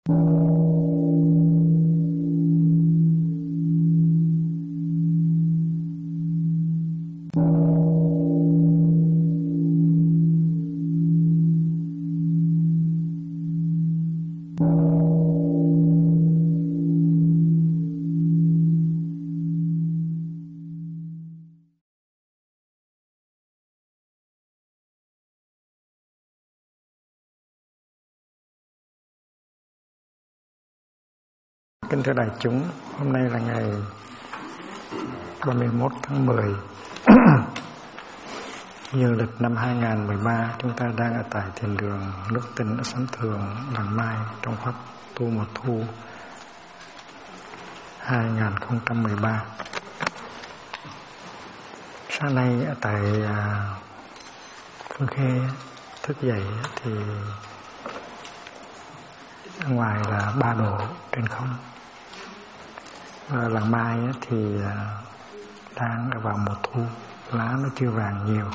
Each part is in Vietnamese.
Kính thưa đại chúng, hôm nay là ngày 31 tháng 10 dương lịch năm 2013. Chúng ta đang ở tại thiền đường Nước Tinh ở Xóm Thường, Làng Mai trong khóa tu mùa thu 2013. Sáng nay ở tại Phương Khê thức dậy thì ở ngoài là 3 độ trên không. Làng Mai thì đang ở vào mùa thu, lá nó chưa vàng nhiều.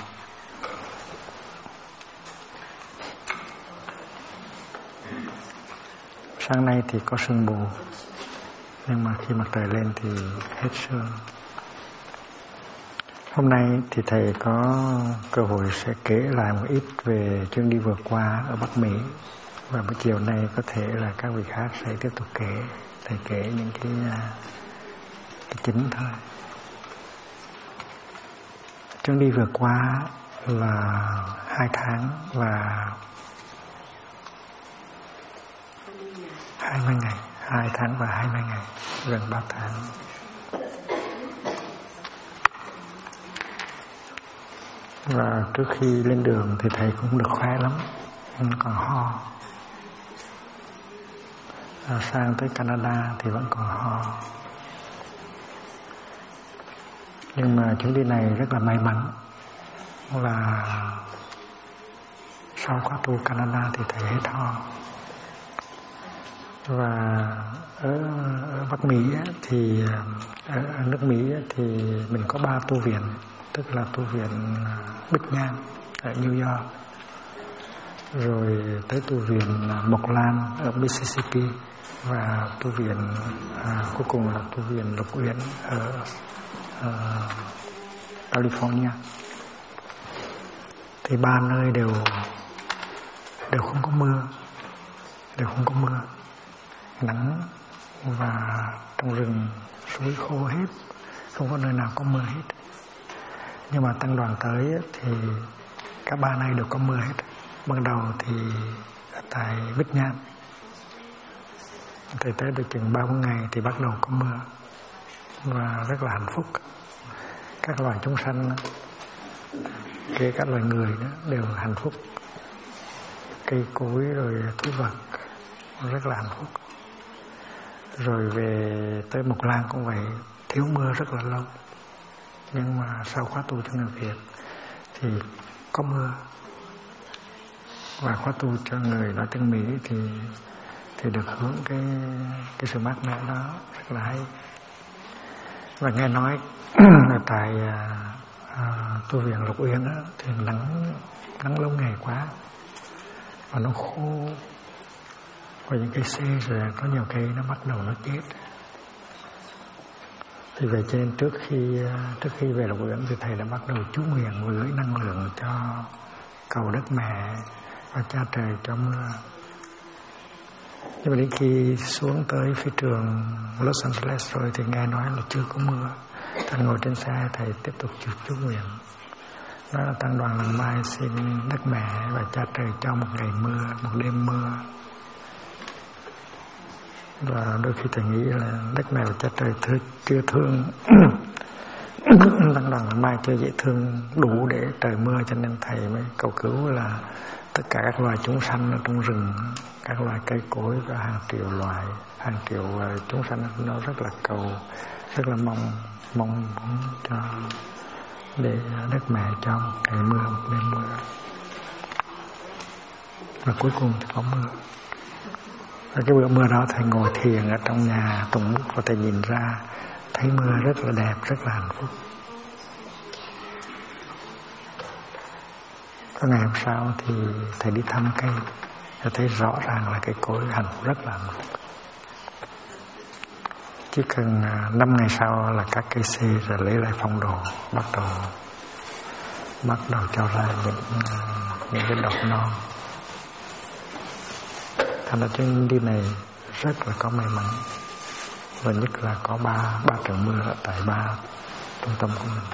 Sáng nay thì có sương mù, nhưng mà khi mặt trời lên thì hết sương. Hôm nay thì thầy có cơ hội sẽ kể lại một ít về chuyến đi vừa qua ở Bắc Mỹ. Và buổi chiều nay có thể là các vị khác sẽ tiếp tục kể. Thầy kể những cái chính thôi. Chuyến đi vừa qua là 2 tháng và 20 ngày. 2 tháng và 20 ngày, gần 3 tháng. Và trước khi lên đường thì thầy cũng được khỏe lắm, còn ho. Sang tới Canada thì vẫn còn ho. Nhưng mà chuyến đi này rất là may mắn là sau khóa tu Canada thì thầy hết ho. Và ở Bắc Mỹ thì ở nước Mỹ thì mình có 3 tu viện, tức là tu viện Bích Nham ở New York, rồi tới tu viện Mộc Lan ở Mississippi, và tu viện cuối cùng là tu viện Lục Uyển ở California. Thì 3 nơi đều không có mưa, nắng và trong rừng suối khô hết, không có nơi nào có mưa hết. Nhưng mà tăng đoàn tới thì cả 3 nơi đều có mưa hết. Ban đầu thì ở tại Bích Nham, thầy tới được chừng 3-4 ngày thì bắt đầu có mưa và rất là hạnh phúc. Các loài chúng sanh, kể cả loài người đó, đều hạnh phúc. Cây cối rồi thú vật rất là hạnh phúc. Rồi về tới Mộc Lan cũng vậy, thiếu mưa rất là lâu. Nhưng mà sau khóa tu cho người Việt thì có mưa. Và khóa tu cho người nói tiếng Mỹ thì được hưởng cái sự mát mẻ đó, rất là hay. Và nghe nói là tại tu viện Lục Uyển đó, thì nắng lâu ngày quá và nó khô, và những cây xe rồi có nhiều cây nó bắt đầu nó chết. Thì về trên trước khi về Lục Uyển thì thầy đã bắt đầu chú nguyện và gửi năng lượng cho cầu đất mẹ và cha trời cho mưa. Nhưng mà đến khi xuống tới phía trường Los Angeles rồi thì nghe nói là chưa có mưa. Thầy ngồi trên xe, thầy tiếp tục chú nguyện. Nói là tăng đoàn Làng Mai xin đất mẹ và cha trời cho một ngày mưa, một đêm mưa. Và đôi khi thầy nghĩ là đất mẹ và cha trời chưa thương tăng đoàn Làng Mai chưa dễ thương đủ để trời mưa, cho nên thầy mới cầu cứu là tất cả các loài chúng sanh ở trong rừng, các loài cây cối và hàng triệu chúng sanh nó rất là cầu, rất là mong cho để đất mẹ cho một ngày mưa, một đêm mưa. Và cuối cùng thì có mưa. Và cái bữa mưa đó thầy ngồi thiền ở trong nhà tùng mút và thầy nhìn ra thấy mưa rất là đẹp, rất là hạnh phúc. Có ngày hôm sau thì thầy đi thăm cây Cho thấy rõ ràng là cái cối hạnh phúc, rất là hạnh phúc. Chỉ cần 5 ngày sau là các cây xe rồi lấy lại phong đồ, bắt đầu cho ra những cái đọt non. Thành ra chuyến đi này rất là có may mắn, và nhất là có ba trận mưa ở tại 3 trung tâm của mình.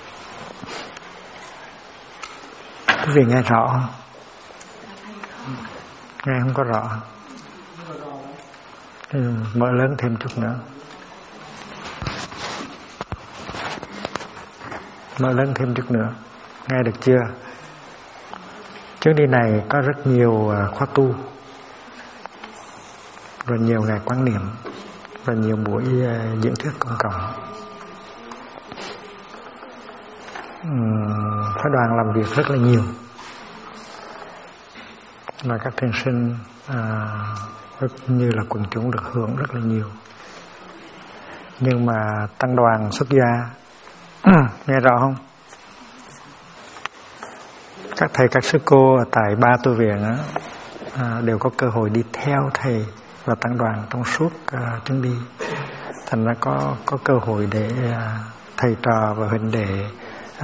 Quý vị nghe rõ không? Nghe không có rõ. Thì mở lớn thêm chút nữa. Mở lớn thêm chút nữa. Nghe được chưa? Chuyến đi này có rất nhiều khóa tu, rồi nhiều ngày quán niệm, và nhiều buổi diễn thuyết công cộng. Phái đoàn làm việc rất là nhiều, và các thiền sinh rất như là quần chúng được hưởng rất là nhiều. Nhưng mà tăng đoàn xuất gia nghe rõ không? Các thầy các sư cô ở tại 3 tu viện đều có cơ hội đi theo thầy và tăng đoàn trong suốt chuyến đi. Thành ra có cơ hội để thầy trò và huynh đệ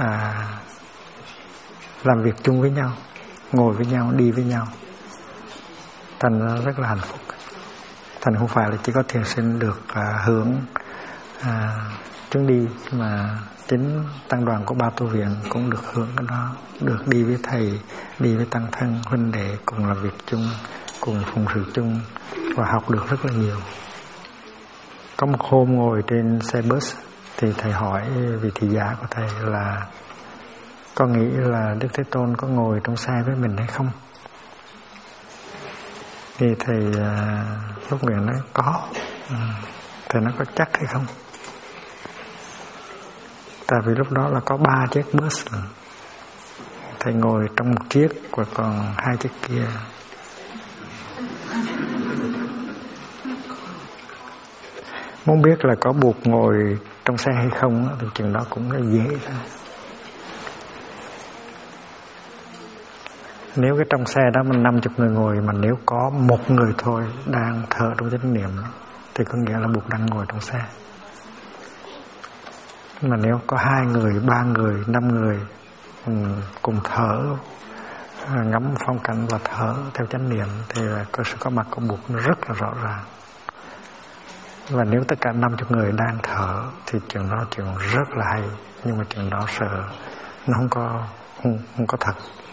làm việc chung với nhau, ngồi với nhau, đi với nhau. Thành ra rất là hạnh phúc. Thành không phải là chỉ có thiền sinh được hưởng chuyến đi, mà chính tăng đoàn của 3 tu viện cũng được hưởng cái đó, được đi với thầy, đi với tăng thân huynh đệ, cùng làm việc chung, cùng phụng sự chung, và học được rất là nhiều. Có một hôm ngồi trên xe bus thì thầy hỏi vị thị giả của thầy là có nghĩ là Đức Thế Tôn có ngồi trong xe với mình hay không? Thì thầy lúc nguyện nói có. Thầy nói có chắc hay không? Tại vì lúc đó là có 3 chiếc bus. Thầy ngồi trong một chiếc và còn 2 chiếc kia. Muốn biết là có buộc ngồi trong xe hay không thì chuyện đó cũng là dễ thôi. Nếu cái trong xe đó mình 50 người ngồi, mà nếu có 1 người thôi đang thở trong chánh niệm thì có nghĩa là buộc đang ngồi trong xe. Mà nếu có 2 người, 3 người, 5 người cùng thở, ngắm phong cảnh và thở theo chánh niệm thì có sự có mặt của buộc nó rất là rõ ràng. Và nếu tất cả 50 người đang thở thì chuyện đó chuyện rất là hay, nhưng mà chuyện đó sợ nó không có thật.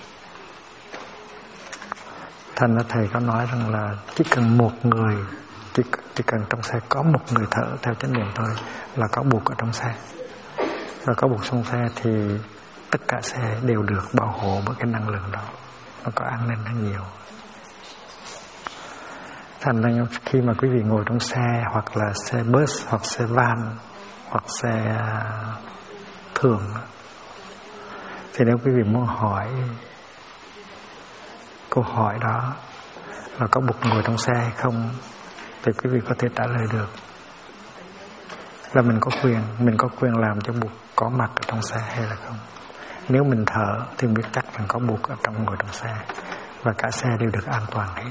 Thành ra thầy có nói rằng là chỉ cần 1 người, chỉ cần trong xe có 1 người thở theo chánh niệm thôi là có buộc ở trong xe. Và có buộc trong xe thì tất cả xe đều được bảo hộ bởi cái năng lượng đó, nó có an ninh hơn nhiều. Thành ra khi mà quý vị ngồi trong xe, hoặc là xe bus, hoặc xe van, hoặc xe thường, thì nếu quý vị muốn hỏi câu hỏi đó là có buộc ngồi trong xe hay không, thì quý vị có thể trả lời được là mình có quyền làm cho buộc có mặt ở trong xe hay là không. Nếu mình thở thì biết chắc rằng có buộc ở ngồi trong xe, và cả xe đều được an toàn hết.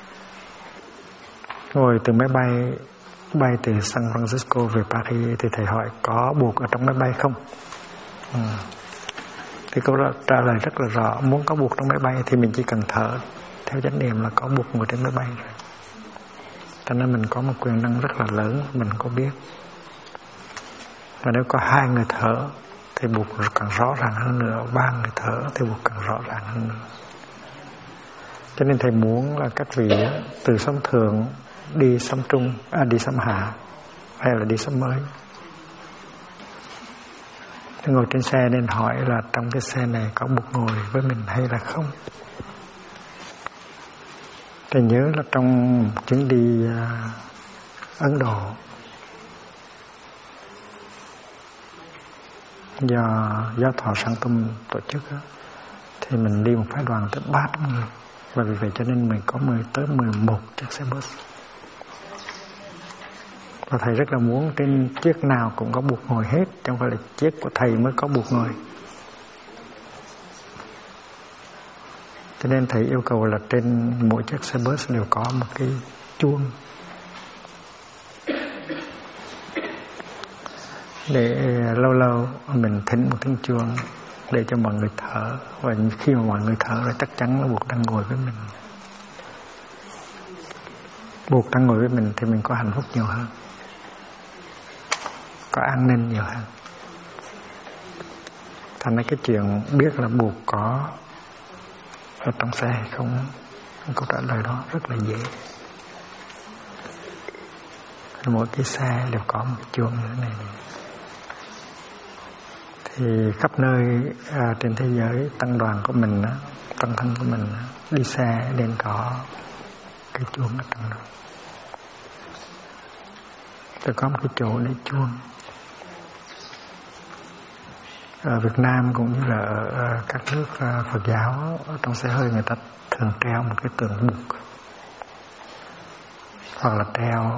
Ngồi từ máy bay từ San Francisco về Paris thì thầy hỏi có buộc ở trong máy bay không? Thì câu trả lời rất là rõ. Muốn có buộc trong máy bay thì mình chỉ cần thở theo chánh niệm là có buộc ngồi trên máy bay rồi. Cho nên mình có một quyền năng rất là lớn, mình có biết. Và nếu có 2 người thở thì buộc càng rõ ràng hơn nữa, 3 người thở thì buộc càng rõ ràng hơn nữa. Cho nên thầy muốn là các vị từ sống thượng đi sống trung, đi sống hạ, hay là đi sống mới. Ngồi trên xe nên hỏi là trong cái xe này có buộc ngồi với mình hay là không. Thầy nhớ là trong chuyến đi Ấn Độ, do giáo thọ Sang Tum tổ chức thì mình đi một phái đoàn tới 300 người, và vì vậy cho nên mình có tới 11 chiếc xe bus. Và thầy rất là muốn trên chiếc nào cũng có buộc ngồi hết, chứ không phải là chiếc của thầy mới có buộc ngồi. Cho nên thầy yêu cầu là trên mỗi chiếc xe bus đều có một cái chuông để lâu lâu mình thỉnh một tiếng chuông để cho mọi người thở, và khi mà mọi người thở rồi chắc chắn là buộc đang ngồi với mình. Buộc đang ngồi với mình thì mình có hạnh phúc nhiều hơn, có an ninh nhiều hơn. Thành ra cái chuyện biết là buộc có ở trong xe hay không, câu trả lời đó rất là dễ. Mỗi cái xe đều có một cái chuông như thế này. Thì khắp nơi trên thế giới tăng đoàn của mình, tăng thân của mình đi xe nên có cái chuông ở trong đó. Tôi có một cái chỗ để chuông. Ở Việt Nam cũng như là ở các nước Phật giáo, ở trong xe hơi người ta thường treo một cái tượng Bụt, hoặc là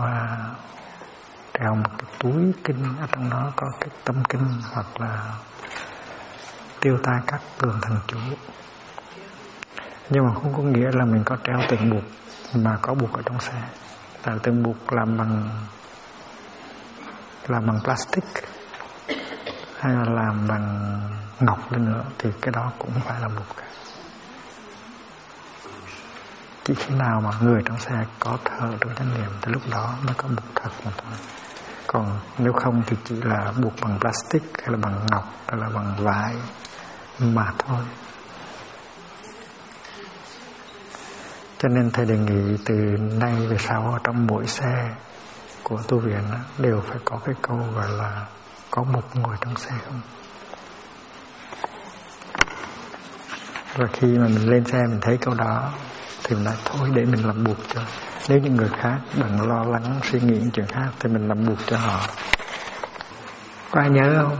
treo một cái túi kinh, ở trong đó có cái tâm kinh, hoặc là tiêu tai các tường thần chú. Nhưng mà không có nghĩa là mình có treo tượng Bụt mà có Bụt ở trong xe. Tại tượng Bụt làm bằng plastic hay là làm bằng ngọc lên nữa thì cái đó cũng không phải là Bụt cả. Chỉ khi nào mà người trong xe có thở trong chánh niệm thì lúc đó mới có Bụt thật mà thôi. Còn nếu không thì chỉ là buộc bằng plastic hay là bằng ngọc hay là bằng vải mà thôi. Cho nên thầy đề nghị từ nay về sau trong mỗi xe của tu viện đều phải có cái câu gọi là có Bụt ngồi trong xe không. Và khi mà mình lên xe mình thấy câu đó thì mình nói thôi để mình làm Bụt cho. Nếu những người khác đừng lo lắng suy nghĩ những chuyện khác thì mình làm Bụt cho họ. Có ai nhớ không?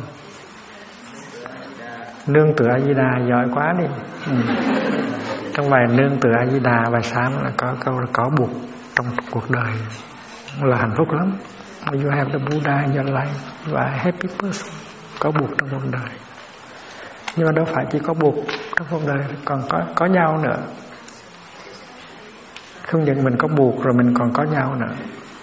Nương tựa A Di Đà giỏi quá đi. Trong bài nương tựa A Di Đà bài sáng là có câu là có Bụt trong cuộc đời là hạnh phúc lắm. You have the Buddha in your life, you are a happy person. Có Bụt trong cuộc đời. Nhưng mà đâu phải chỉ có Bụt trong cuộc đời, còn có nhau nữa. Không những mình có Bụt rồi mình còn có nhau nữa.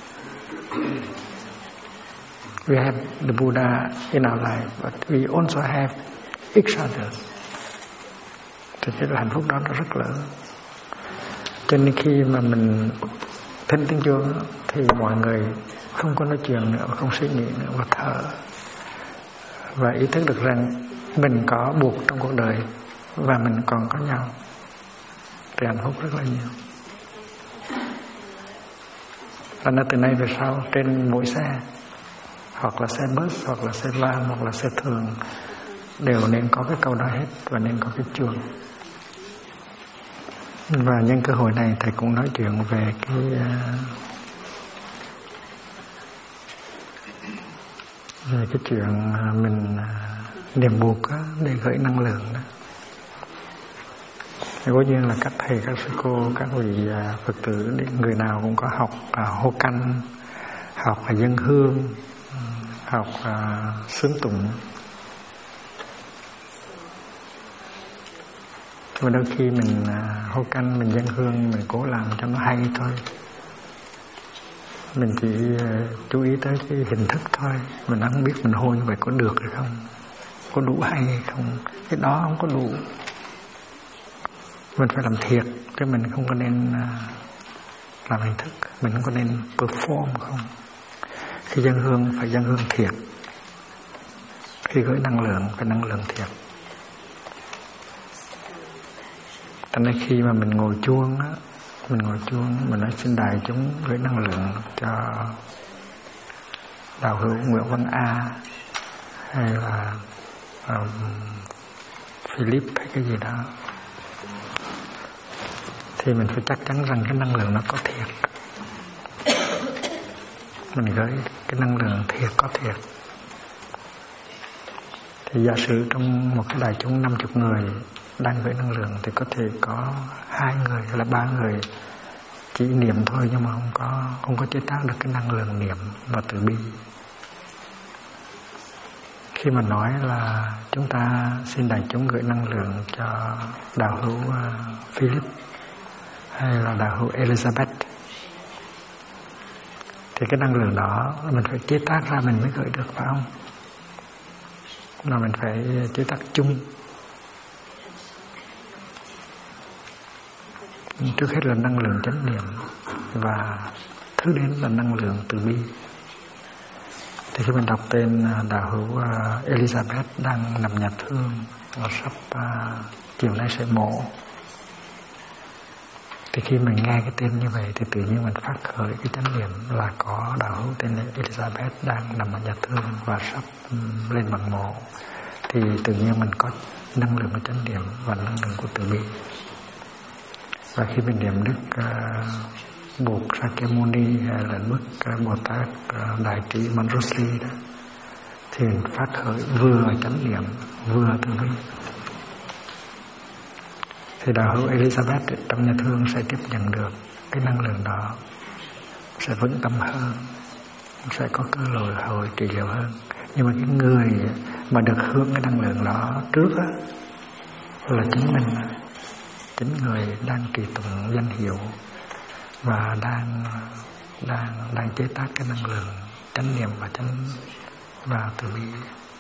We have the Buddha in our life, but we also have each other. Thì cái hạnh phúc đó nó rất lớn. Cho nên khi mà mình thinh tiếng chuông thì mọi người không có nói chuyện nữa, không suy nghĩ nữa, mà thở và ý thức được rằng mình có Bụt trong cuộc đời và mình còn có nhau thì hạnh phúc rất là nhiều. Và nó từ nay về sau trên mỗi xe, hoặc là xe bus, hoặc là xe van, hoặc là xe thường, đều nên có cái câu đó hết và nên có cái chuông. Và nhân cơ hội này thầy cũng nói chuyện về cái chuyện mình niệm Bụt để gửi năng lượng đó. Thì có duyên là các thầy, các sư cô, các vị Phật tử, người nào cũng có học hô canh, học dân hương, học xướng tụng. Mà đôi khi mình hô canh, mình dân hương, mình cố làm cho nó hay thôi. Mình chỉ chú ý tới cái hình thức thôi. Mình không biết mình hô như vậy có được hay không, có đủ hay hay không. Cái đó không có đủ. Mình phải làm thiệt, chứ mình không có nên làm hình thức. Mình không có nên perform không. Khi dân hương phải dân hương thiệt. Khi gửi năng lượng phải năng lượng thiệt. Cho nên khi mà mình ngồi chuông á, mình nói xin đại chúng gửi năng lượng cho đạo hữu Nguyễn Văn A hay là Philip hay cái gì đó, thì mình phải chắc chắn rằng cái năng lượng nó có thiệt. Mình gửi cái năng lượng thiệt có thiệt. Thì giả sử trong một cái đại chúng 50 người đang gửi năng lượng thì có thể có 2 người hay là 3 người chỉ niệm thôi, nhưng mà không có chế tác được cái năng lượng niệm và từ bi. Khi mà nói là chúng ta xin đại chúng gửi năng lượng cho đạo hữu Philip hay là đạo hữu Elizabeth, thì cái năng lượng đó mình phải chế tác ra mình mới gửi được, phải không? Mà mình phải chế tác chung. Trước hết là năng lượng chánh niệm, và thứ đến là năng lượng từ bi. Thì khi mình đọc tên đạo hữu Elizabeth đang nằm nhà thương và sắp chiều nay sẽ mổ, thì khi mình nghe cái tên như vậy thì tự nhiên mình phát khởi cái chánh niệm là có đạo hữu tên Elizabeth đang nằm ở nhà thương và sắp lên bằng mổ, thì tự nhiên mình có năng lượng của chánh niệm và năng lượng của từ bi. Và khi mình niệm Đức Bụt Sakyamuni hay là Đức Bồ Tát Đại Trí Manjushri đó, thì mình phát khởi vừa chánh niệm vừa từ bi. Thì đạo hữu Elizabeth trong nhà thương sẽ tiếp nhận được cái năng lượng đó, sẽ vững tâm hơn, sẽ có cơ hội trị liệu hơn. Nhưng mà cái người mà được hướng cái năng lượng đó trước á, là chính mình, chính người đang trì tụng danh hiệu và đang chế tác cái năng lượng chánh niệm và từ bi.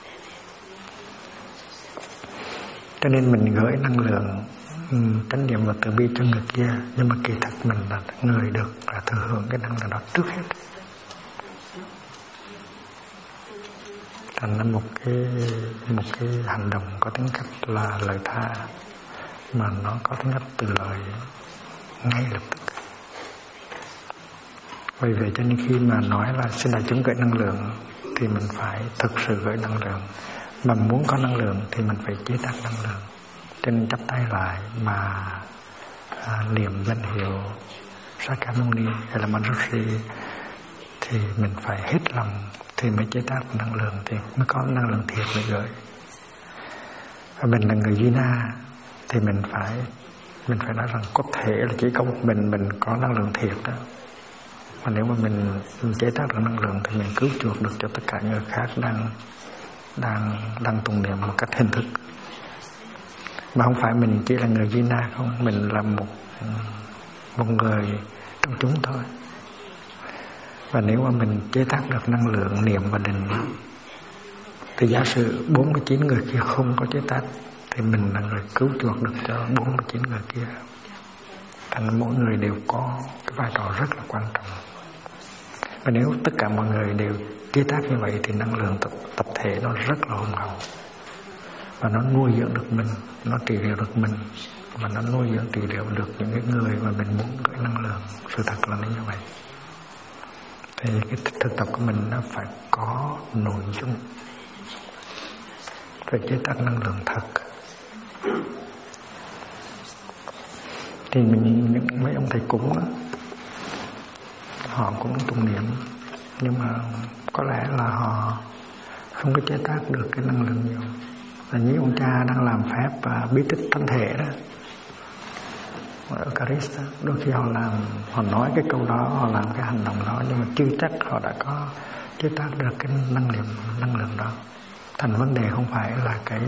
Cho nên mình gửi năng lượng chánh niệm và từ bi cho người kia, nhưng mà kỳ thật mình là người được thừa hưởng cái năng lượng đó trước hết. Thành ra một cái hành động có tính cách là lời tha, mà nó có tính cách từ lời ngay lập tức. Vì vậy cho nên khi mà nói là xin đại chúng gửi năng lượng thì mình phải thực sự gửi năng lượng. Mà muốn có năng lượng thì mình phải chế tác năng lượng. Cho nên chắp tay lại mà niệm danh hiệu Sakyamuni hay là Manjushri thì mình phải hết lòng thì mới chế tác năng lượng, thì mới có năng lượng thiệt để gửi. Và mình là người Vina thì mình phải nói rằng có thể là chỉ có một mình có năng lượng thiệt đó. Mà nếu mà mình chế tác được năng lượng thì mình cứu chuộc được cho tất cả người khác đang tụng niệm một cách hình thức. Mà không phải mình chỉ là người Vina không, mình là một người trong chúng thôi. Và nếu mà mình chế tác được năng lượng niệm và định thì giả sử 49 người kia không có chế tác thì mình là người cứu chuộc được cho 49 người kia. Thành mỗi người đều có cái vai trò rất là quan trọng. Và nếu tất cả mọi người đều chế tác như vậy thì năng lượng tập thể nó rất là hùng hậu. Và nó nuôi dưỡng được mình, nó trị liệu được mình, và nó nuôi dưỡng trị liệu được những cái người mà mình muốn gửi năng lượng. Sự thật là như vậy. Thì cái thực tập của mình nó phải có nội dung, phải chế tác năng lượng thật. Thì những mấy ông thầy cúng đó, họ cũng tụng niệm, nhưng mà có lẽ là họ không có chế tác được cái năng lượng nhiều. Là như ông cha đang làm phép và bí tích thánh thể đó, ở Eucharist đó, đôi khi họ nói cái câu đó, họ làm cái hành động đó, nhưng mà chưa chắc họ đã có chế tác được cái năng lượng đó. Thành vấn đề không phải là cái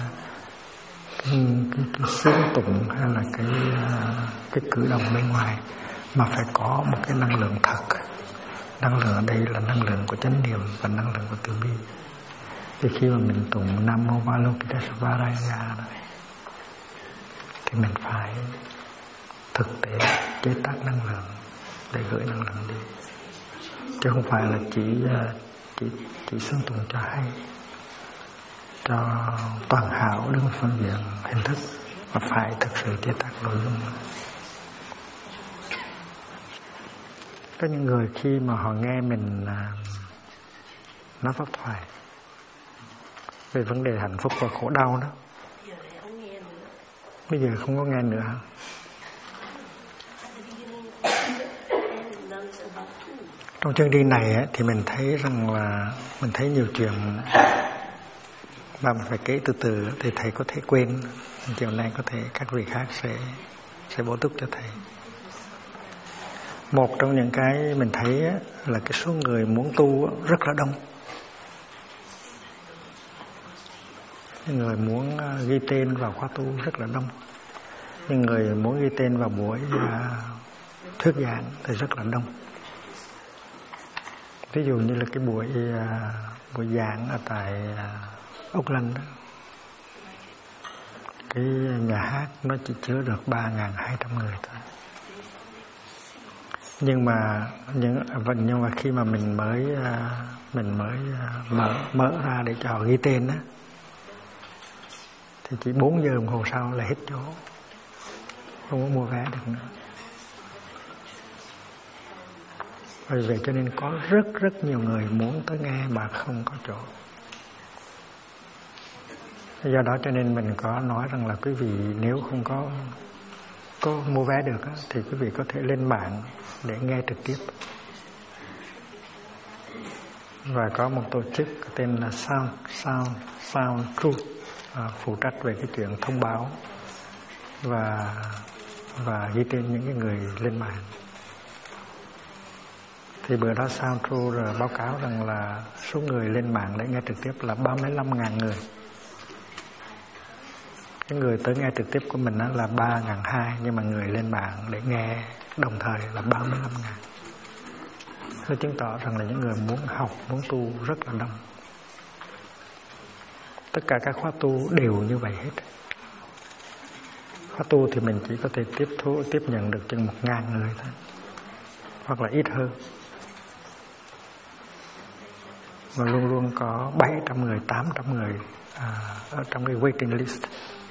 sướng tụng hay là cái cử động bên ngoài, mà phải có một cái năng lượng thật. Năng lượng ở đây là năng lượng của chánh niệm và năng lượng của từ bi. Thì khi mà mình tụng Nam Mô Avalokitesvaraya thì mình phải thực tế chế tác năng lượng để gửi năng lượng đi, chứ không phải là chỉ sướng tụng cho hay, cho toàn hảo đứng phương diện hình thức, mà phải thực sự chế tác nội dung. Có những người khi mà họ nghe mình nói pháp thoại về vấn đề hạnh phúc và khổ đau đó, bây giờ không có nghe nữa. Trong chương trình này thì mình thấy rằng là mình thấy nhiều chuyện và mình phải kể từ từ thì thầy có thể quên. Chiều nay có thể các vị khác sẽ bổ túc cho thầy. Một trong những cái mình thấy là cái số người muốn tu rất là đông. người muốn ghi tên vào khóa tu rất là đông, nhưng người muốn ghi tên vào buổi thuyết giảng thì rất là đông. Ví dụ như là cái buổi giảng ở tại Auckland đó, cái nhà hát nó chỉ chứa được 3.200 người thôi. Nhưng mà khi mà mình mới mở ra để cho họ ghi tên á, thì chỉ 4 giờ đồng hồ sau là hết chỗ, không có mua vé được nữa. Vì vậy cho nên có rất nhiều người muốn tới nghe mà không có chỗ. Do đó cho nên mình có nói rằng là quý vị nếu không có mua vé được á, thì quý vị có thể lên mạng để nghe trực tiếp. Và có một tổ chức tên là Sound Truth phụ trách về cái chuyện thông báo và ghi tên những cái người lên mạng. Thì bữa đó Sound Truth báo cáo rằng là số người lên mạng để nghe trực tiếp là 35.000 người. Cái người tới nghe trực tiếp của mình là 3.200, nhưng mà người lên mạng để nghe đồng thời là 35.000. Nó chứng tỏ rằng là những người muốn học, muốn tu rất là đông. Tất cả các khóa tu đều như vậy hết. Khóa tu thì mình chỉ có thể tiếp nhận được chừng 1.000 người thôi, hoặc là ít hơn. Và luôn luôn có 700 người, 800 người ở trong cái waiting list.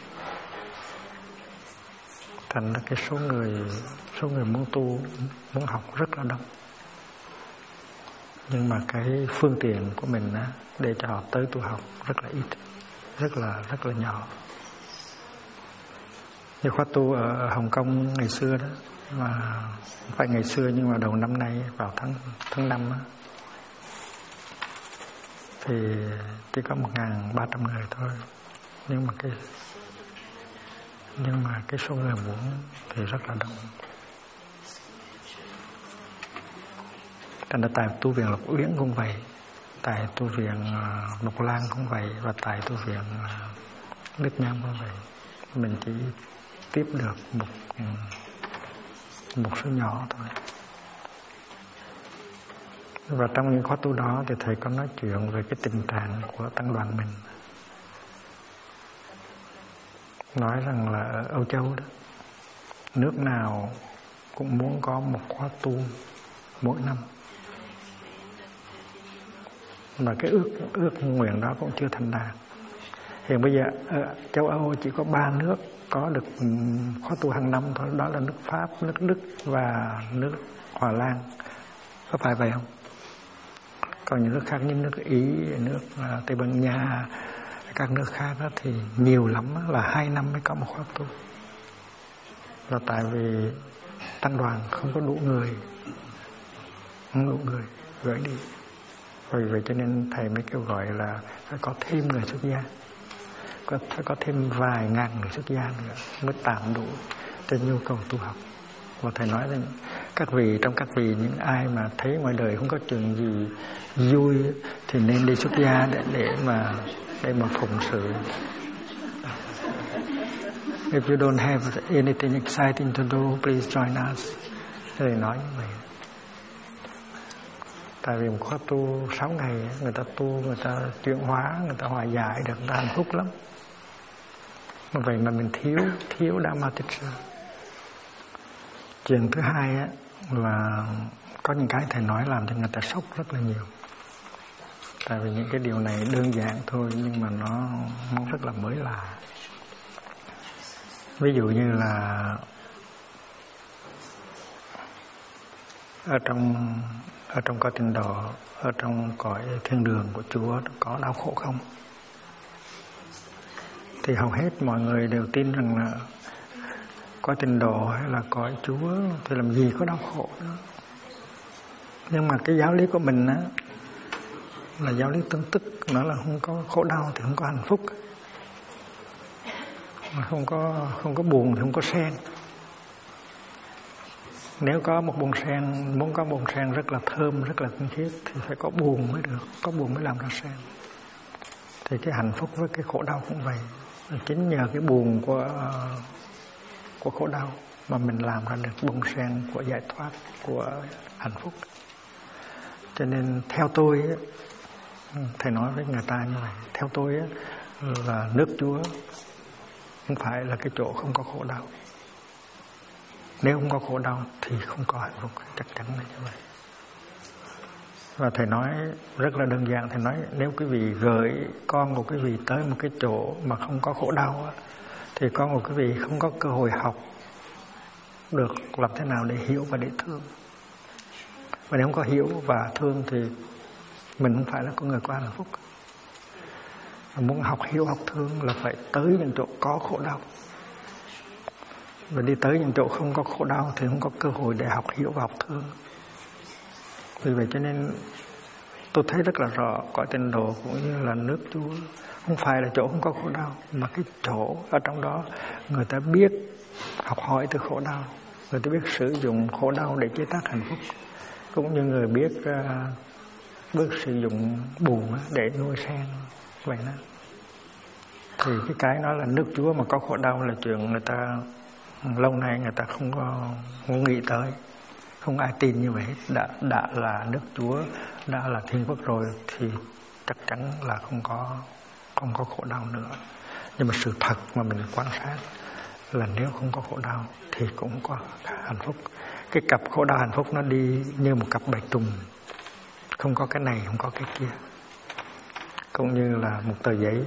Thành ra cái số người muốn tu, muốn học rất là đông. Nhưng mà cái phương tiện của mình để cho họ tới tu học rất là ít, rất là nhỏ. Như khóa tu ở Hồng Kông ngày xưa đó, mà không phải ngày xưa nhưng mà đầu năm nay vào tháng 5 á, thì chỉ có 1.300 người thôi. Nhưng mà cái số người muốn thì rất là đông. Thành ra tại tu viện Lộc Uyển cũng vậy, tại tu viện Mộc Lan cũng vậy, và tại tu viện Đức Nham cũng vậy. Mình chỉ tiếp được một số nhỏ thôi. Và trong những khóa tu đó thì thầy có nói chuyện về cái tình trạng của tăng đoàn mình. Nói rằng là ở Âu Châu đó, nước nào cũng muốn có một khóa tu mỗi năm. Mà cái ước nguyện đó cũng chưa thành đạt. Hiện bây giờ ở châu Âu chỉ có 3 nước có được khóa tu hàng năm thôi. Đó là nước Pháp, nước Đức và nước Hòa Lan. Có phải vậy không? Còn những nước khác như nước Ý, nước Tây Ban Nha, các nước khác đó thì nhiều lắm là 2 năm mới có một khóa tu. Là tại vì tăng đoàn không có đủ người, gửi đi. Vì vậy cho nên thầy mới kêu gọi là phải có thêm người xuất gia, phải có thêm vài ngàn người xuất gia nữa mới tạm đủ cho nhu cầu tu học. Và thầy nói rằng trong các vị những ai mà thấy ngoài đời không có chuyện gì vui thì nên đi xuất gia để mà phụng sự. If you don't have anything exciting to do, please join us. Thầy nói như vậy. Tại vì một khóa tu 6 ngày người ta tu, người ta chuyển hóa, người ta hòa giải được, người ta hạnh phúc lắm. Vậy mà mình thiếu Dhamma Tích. Chuyện thứ hai là có những cái thầy nói làm cho người ta sốc rất là nhiều. Tại vì những cái điều này đơn giản thôi nhưng mà nó rất là mới lạ. Ví dụ như là ở trong cõi Tịnh Độ, ở trong cõi thiên đường của Chúa có đau khổ không? Thì hầu hết mọi người đều tin rằng là cõi Tịnh Độ hay là cõi Chúa thì làm gì có đau khổ đó. Nhưng mà cái giáo lý của mình là giáo lý tương tức, nó là không có khổ đau thì không có hạnh phúc, không có buồn thì không có sen. Nếu có một bông sen, muốn có bông sen rất là thơm, rất là tinh khiết thì phải có buồn mới được, có buồn mới làm ra sen. Thì cái hạnh phúc với cái khổ đau cũng vậy. Chính nhờ cái buồn của khổ đau mà mình làm ra được bông sen của giải thoát, của hạnh phúc. Cho nên theo tôi, thầy nói với người ta như vậy, theo tôi là nước Chúa không phải là cái chỗ không có khổ đau. Nếu không có khổ đau thì không có hạnh phúc, chắc chắn là như vậy. Và thầy nói rất là đơn giản, thầy nói nếu quý vị gửi con của quý vị tới một cái chỗ mà không có khổ đau thì con của quý vị không có cơ hội học được làm thế nào để hiểu và để thương. Và nếu không có hiểu và thương thì mình không phải là con người có hạnh phúc. Và muốn học hiểu học thương là phải tới những chỗ có khổ đau. Và đi tới những chỗ không có khổ đau thì không có cơ hội để học hiểu và học thương. Vì vậy cho nên tôi thấy rất là rõ cõi Tịnh Độ cũng như là nước Chúa không phải là chỗ không có khổ đau, mà cái chỗ ở trong đó người ta biết học hỏi từ khổ đau, người ta biết sử dụng khổ đau để chế tác hạnh phúc, cũng như người biết sử dụng buồn để nuôi sen vậy đó. Thì cái nói là nước Chúa mà có khổ đau là chuyện người ta lâu nay người ta không nghĩ tới, không ai tin như vậy. Đã là nước Chúa, đã là thiên quốc rồi thì chắc chắn là không có khổ đau nữa. Nhưng mà sự thật mà mình quan sát là nếu không có khổ đau thì cũng có hạnh phúc. Cái cặp khổ đau hạnh phúc nó đi như một cặp bạch tuần, không có cái này không có cái kia, cũng như là một tờ giấy,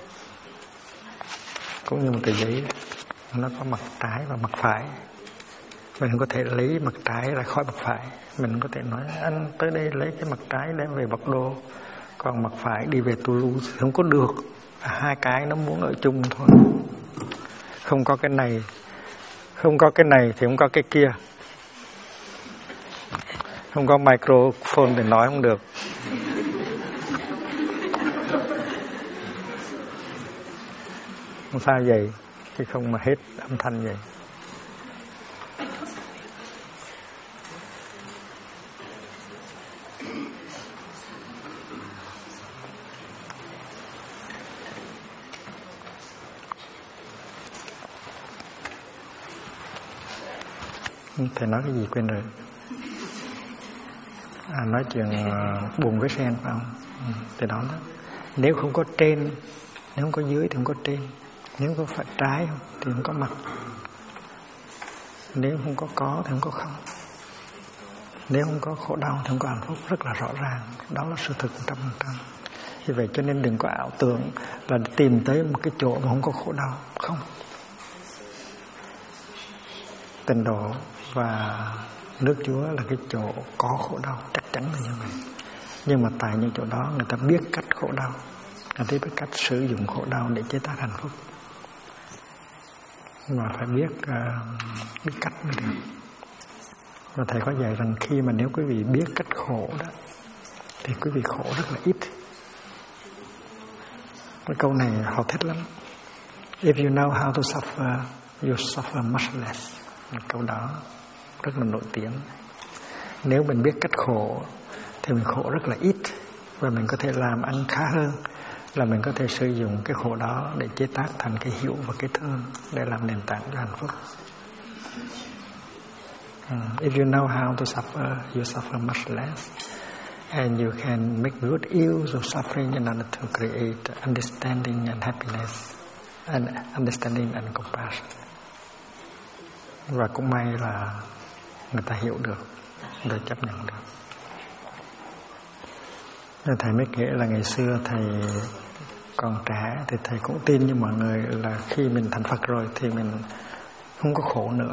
nó có mặt trái và mặt phải. Mình không có thể lấy mặt trái ra khỏi mặt phải. Mình không có thể nói anh tới đây lấy cái mặt trái đem về Bắc Đô, còn mặt phải đi về Toulouse thì không có được. Hai cái nó muốn ở chung thôi. Không có cái này thì không có cái kia. Không có microphone thì nói không được. Không sao vậy, chứ không mà hết âm thanh vậy. Thầy nói cái gì quên rồi. Nói chuyện buồn với sen phải không? Thầy nói đó. Nếu không có trên, nếu không có dưới thì không có trên. Nếu có phải trái thì không có mặt. Nếu không có thì không có không. Nếu không có khổ đau thì không có hạnh phúc. Rất là rõ ràng. Đó là sự thực 100%. Vì vậy cho nên đừng có ảo tưởng là tìm tới một cái chỗ mà không có khổ đau. Không. Tịnh Độ và nước Chúa là cái chỗ có khổ đau, chắc chắn là như vậy. Nhưng mà tại những chỗ đó người ta biết cách khổ đau, người ta biết cách sử dụng khổ đau để chế tác hạnh phúc. Mà phải biết cách mới được. Và thầy có dạy rằng khi mà nếu quý vị biết cách khổ đó thì quý vị khổ rất là ít. Cái câu này họ thích lắm. If you know how to suffer, you suffer much less. Câu đó rất là nổi tiếng. Nếu mình biết cách khổ thì mình khổ rất là ít, và mình có thể làm ăn khá hơn là mình có thể sử dụng cái khổ đó để chế tác thành cái hiểu và cái thương để làm nền tảng cho hạnh phúc. If you know how to suffer, you suffer much less, and you can make good use of suffering in order to create understanding and happiness, and understanding and compassion. Và cũng may là người ta hiểu được, người ta chấp nhận được. Nên thầy mới kể là ngày xưa thầy còn trẻ thì thầy cũng tin như mọi người là khi mình thành Phật rồi thì mình không có khổ nữa.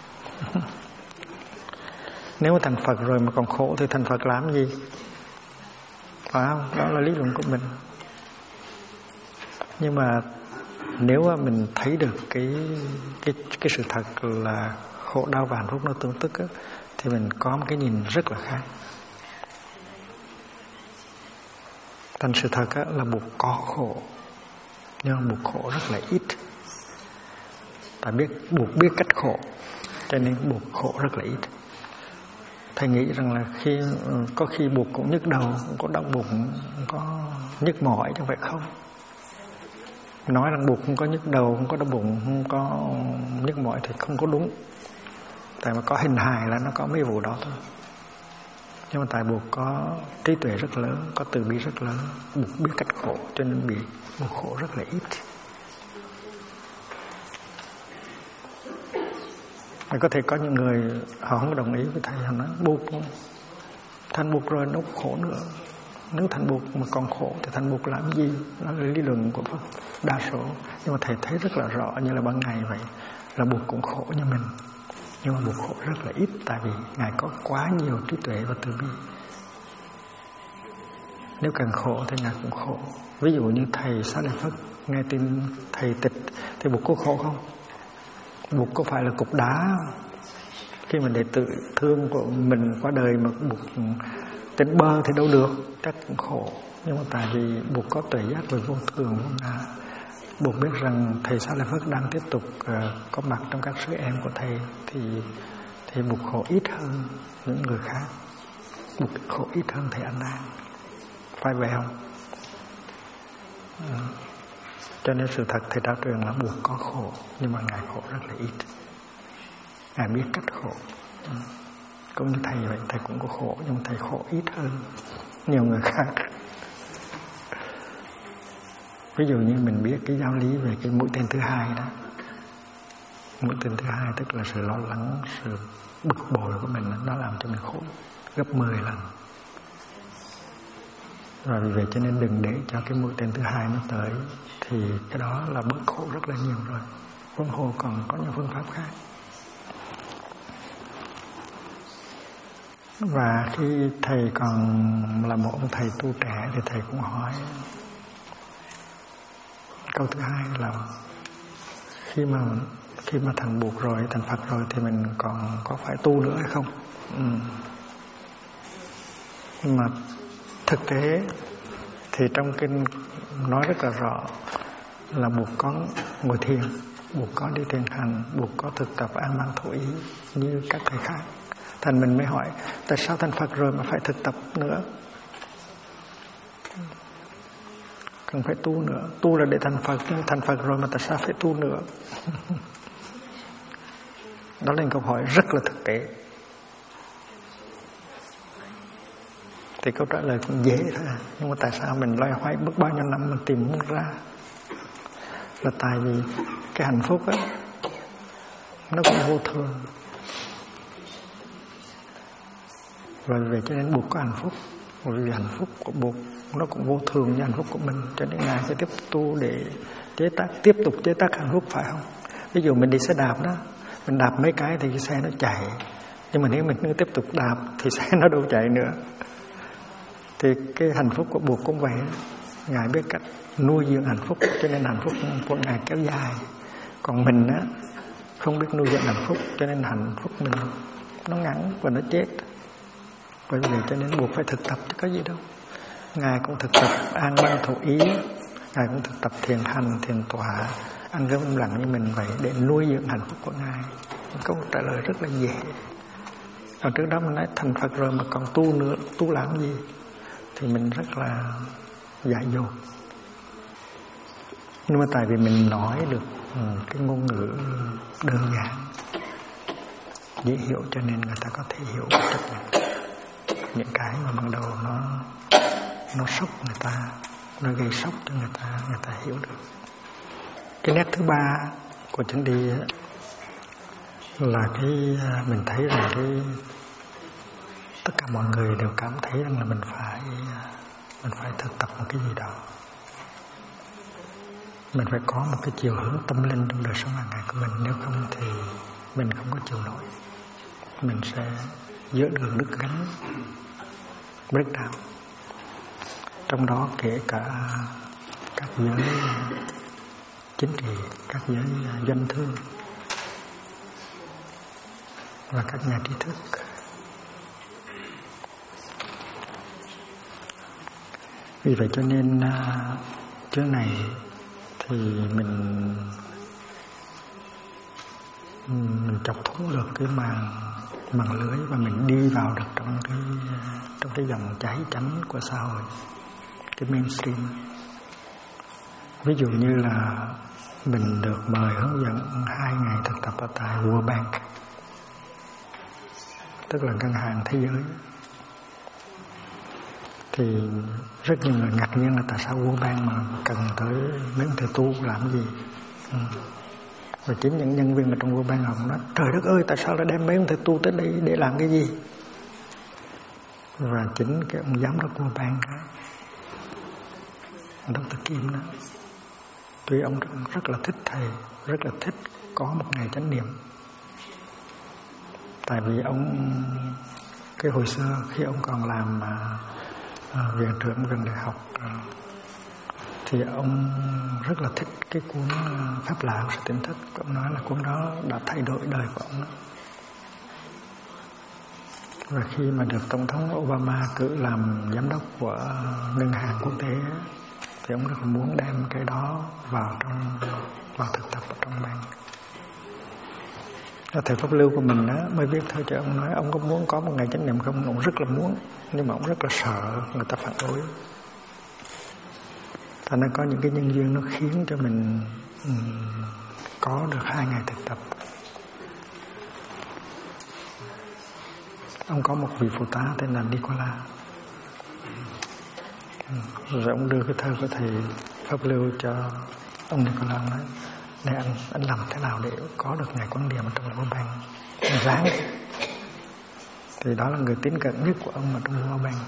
Nếu mà thành Phật rồi mà còn khổ thì thành Phật làm gì? Phải không? Đó là lý luận của mình. Nhưng mà nếu mà mình thấy được cái sự thật là khổ đau và hạnh phúc nó tương tức á, thì mình có một cái nhìn rất là khác. Thành sự thật á, là buộc có khổ, nhưng mà buộc khổ rất là ít. Tại buộc biết cách khổ, cho nên buộc khổ rất là ít. Thầy nghĩ rằng là có khi buộc cũng nhức đầu, cũng có đau bụng, cũng có nhức mỏi, chứ không phải không. Nói rằng buộc không có nhức đầu, không có đau bụng, không có nhức mỏi thì không có đúng. Tại mà có hình hài là nó có mấy vụ đó thôi. Nhưng mà tại buộc có trí tuệ rất lớn, có từ bi rất lớn, buộc biết cách khổ, cho nên bị buộc khổ rất là ít. Có thể có những người họ không đồng ý với thầy, họ nói buộc thành buộc rồi nó khổ nữa. Nếu thành buộc mà còn khổ thì thành buộc làm gì? Đó là lý luận của đa số. Nhưng mà thầy thấy rất là rõ như là ban ngày vậy, là buộc cũng khổ như mình. Nhưng mà buộc khổ rất là ít, tại vì Ngài có quá nhiều trí tuệ và từ bi. Nếu cần khổ thì Ngài cũng khổ. Ví dụ như thầy Xá Lợi Phất nghe tin thầy tịch thì buộc có khổ không? Buộc có phải là cục đá khi mà đệ tử thương của mình qua đời mà buộc tỉnh bơ thì đâu được, chắc cũng khổ. Nhưng mà tại vì buộc có tuệ giác về vô thường, buộc biết rằng thầy Xá Lợi Phất đang tiếp tục có mặt trong các sư em của thầy, thì buộc khổ ít hơn những người khác, buộc khổ ít hơn thầy An An, phải vậy không? Cho nên sự thật thầy Đạo Tràng là buộc có khổ, nhưng mà Ngài khổ rất là ít. Ngài biết cách khổ. Cũng như thầy vậy, thầy cũng có khổ, nhưng mà thầy khổ ít hơn nhiều người khác. Ví dụ như mình biết cái giáo lý về cái mũi tên thứ hai đó. Mũi tên thứ hai tức là sự lo lắng, sự bực bội của mình, nó làm cho mình khổ gấp 10 lần. Và vì vậy cho nên đừng để cho cái mũi tên thứ hai nó tới, thì cái đó là bớt khổ rất là nhiều rồi. Huống hồ còn có những phương pháp khác. Và khi thầy còn là một ông thầy tu trẻ thì thầy cũng hỏi câu thứ hai là khi mà thành buộc rồi, thành Phật rồi thì mình còn có phải tu nữa hay không? Mà thực tế thì trong kinh nói rất là rõ là buộc có ngồi thiền, buộc có đi thiền hành, buộc có thực tập an mang thổ ý như các thầy khác. Thành mình mới hỏi tại sao thành Phật rồi mà phải thực tập nữa, cần phải tu nữa. Tu là để thành Phật, nhưng thành Phật rồi mà tại sao phải tu nữa? Đó là câu hỏi rất là thực tế. Thì câu trả lời cũng dễ thôi, nhưng mà tại sao mình loay hoay mất bao nhiêu năm mình tìm không ra? Là tại vì cái hạnh phúc á nó cũng vô thường. Và vì cho nên buộc có hạnh phúc. Bởi vì hạnh phúc của buộc nó cũng vô thường như hạnh phúc của mình. Cho nên Ngài sẽ tiếp tu để tiếp tục chế tác hạnh phúc, phải không? Ví dụ mình đi xe đạp đó, mình đạp mấy cái thì cái xe nó chạy. Nhưng mà nếu mình cứ tiếp tục đạp thì xe nó đâu chạy nữa. Thì cái hạnh phúc của buộc cũng vậy. Ngài biết cách nuôi dưỡng hạnh phúc, cho nên hạnh phúc của Ngài kéo dài. Còn mình á không biết nuôi dưỡng hạnh phúc, cho nên hạnh phúc mình nó ngắn và nó chết. Bởi vì cho nên buộc phải thực tập chứ có gì đâu. Ngài cũng thực tập an mang thổ ý, Ngài cũng thực tập thiền hành, thiền tọa, ăn cơm im lặng như mình vậy để nuôi dưỡng hạnh phúc của Ngài. Câu trả lời rất là dễ. Còn trước đó mình nói thành Phật rồi mà còn tu nữa, tu làm gì? Thì mình rất là dại dột. Nhưng mà tại vì mình nói được cái ngôn ngữ đơn giản, dễ hiểu, cho nên người ta có thể hiểu được những cái mà ban đầu nó sốc người ta, nó gây sốc cho người ta hiểu được. Cái nét thứ ba của chuyến đi là cái mình thấy rằng cái tất cả mọi người đều cảm thấy rằng là mình phải thực tập một cái gì đó. Mình phải có một cái chiều hướng tâm linh trong đời sống hàng ngày của mình, nếu không thì mình không có chịu nổi. Mình sẽ giữa đường đứt gánh, break down. Trong đó kể cả các giới chính trị, các giới doanh thương và các nhà trí thức. Vì vậy cho nên chương này thì mình chọc thủng được cái màn lưới và mình đi vào được trong cái dòng cháy chánh của xã hội, cái mainstream. Ví dụ như là mình được mời hướng dẫn 2 ngày thực tập ở tại World Bank, tức là ngân hàng thế giới, thì rất nhiều người ngạc nhiên là tại sao World Bank mà cần tới mấy ông thầy tu làm gì. Và chính những nhân viên ở trong World Bank họ nói trời đất ơi, tại sao lại đem mấy ông thầy tu tới đây để làm cái gì. Và chính cái ông giám đốc World Bank đó, Dr. Kim đó, tuy ông rất là thích thầy, rất là thích có một ngày chánh niệm. Tại vì ông, cái hồi xưa khi ông còn làm viện trưởng gần đại học, thì ông rất là thích cái cuốn Pháp Lạ của Sự Tỉnh Thức. Ông nói là cuốn đó đã thay đổi đời của ông đó. Và khi mà được Tổng thống Obama cử làm giám đốc của ngân hàng quốc tế, thì ông rất là muốn đem cái đó vào thực tập ở trong bank. Thầy Pháp Lưu của mình đó mới viết thơ cho ông nói ông có muốn có một ngày chánh niệm không? Ông rất là muốn, nhưng mà ông rất là sợ người ta phản đối. Thành ra có những cái nhân duyên nó khiến cho mình có được 2 ngày thực tập. Ông có một vị phụ tá tên là Nicola. Rồi ông đưa cái thơ của thầy Pháp Lưu cho ông Nicola, nói này anh làm thế nào để có được ngày quán niệm ở trong World Bank, anh ráng. Thì đó là người tín cận nhất của ông ở trong World Bank.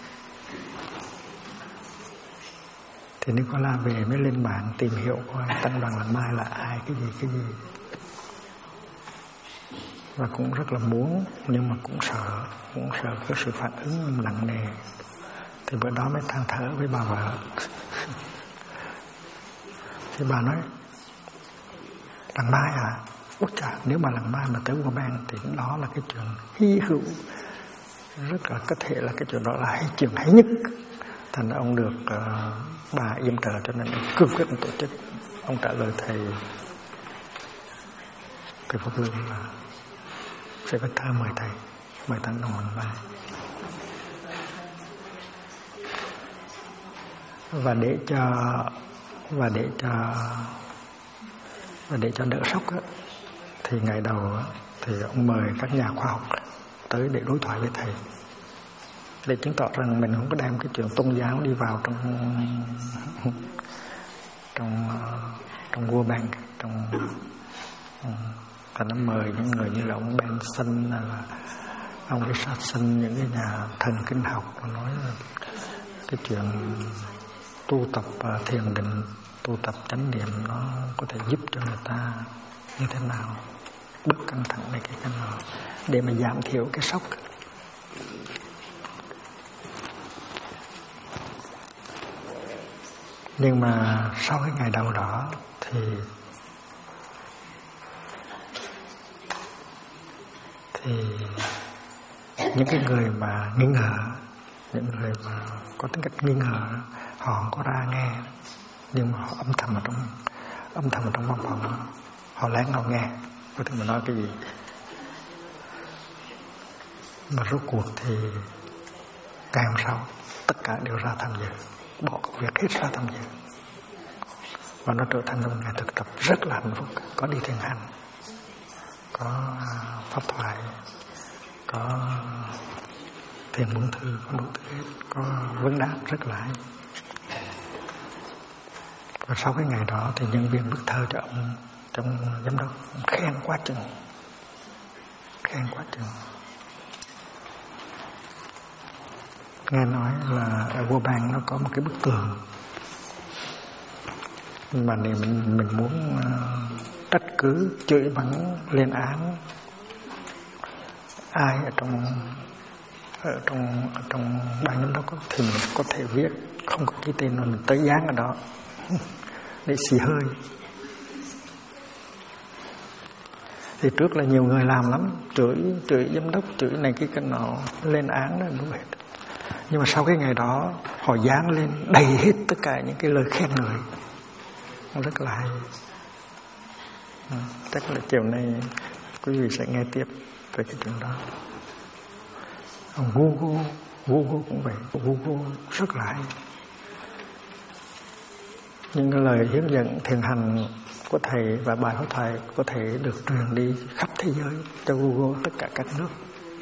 Thì Nicola về mới lên mạng tìm hiểu coi Tăng đoàn Làng Mai là ai, cái gì. Và cũng rất là muốn, nhưng mà cũng sợ cái sự phản ứng nặng nề. Thì bữa đó mới than thở với bà vợ. Thì bà nói Làng Mai à? Ôi chà, nếu mà Làng Mai mà tới World Bank thì đó là cái chuyện hy hữu, rất là có thể là cái chuyện đó là chuyện hay nhất. Thành ra ông được bà yểm trợ, cho nên ông cương quyết tổ chức. Ông trả lời thầy Pháp Lưu là sẽ có thơ mời Tăng đoàn Làng Mai. Và để cho đỡ sốc á, thì ngày đầu á, thì ông mời các nhà khoa học tới để đối thoại với thầy, để chứng tỏ rằng mình không có đem cái chuyện tôn giáo đi vào trong World Bank. Thành nó mời những người như là ông Benson, là ông Richardson, những cái nhà thần kinh học, nói là cái chuyện tu tập thiền định, tu tập chánh niệm nó có thể giúp cho người ta như thế nào, bớt căng thẳng này cái nào, để mà giảm thiểu cái sốc. Nhưng mà sau cái ngày đầu đó thì những cái người mà nghi ngờ, những người mà có tính cách nghi ngờ, họ không có ra nghe, nhưng mà họ âm thầm ở trong văn phòng, họ lén họ nghe có thể mình nói cái gì. Mà rốt cuộc thì ngày hôm sau tất cả đều ra tham dự, bỏ công việc hết ra tham dự, và nó trở thành một ngày thực tập rất là hạnh phúc. Có đi thiền hành, có pháp thoại, có thiền buông thư, có đủ thứ hết, có vấn đáp rất là hay. Và sau cái ngày đó thì nhân viên viết thơ cho ông trong giám đốc, khen quá chừng. Nghe nói là ở World Bank nó có một cái bức tường mà này mình muốn trách cứ, chửi mắng, lên án ai ở trong ban giám đốc thì mình có thể viết, không có ký tên mà mình tới dán ở đó để xì hơi. Thì trước là nhiều người làm lắm, chửi giám đốc, chửi này cái nọ, lên án đó đúng hết. Nhưng mà sau cái ngày đó họ dán lên đầy hết tất cả những cái lời khen ngợi, rất là hay. Chắc là chiều nay quý vị sẽ nghe tiếp về cái chuyện đó. Ông Google cũng vậy, Google rất là hay. những cái lời hướng dẫn thiền hành của thầy và bài pháp thoại có thể được truyền đi khắp thế giới cho Google tất cả các nước.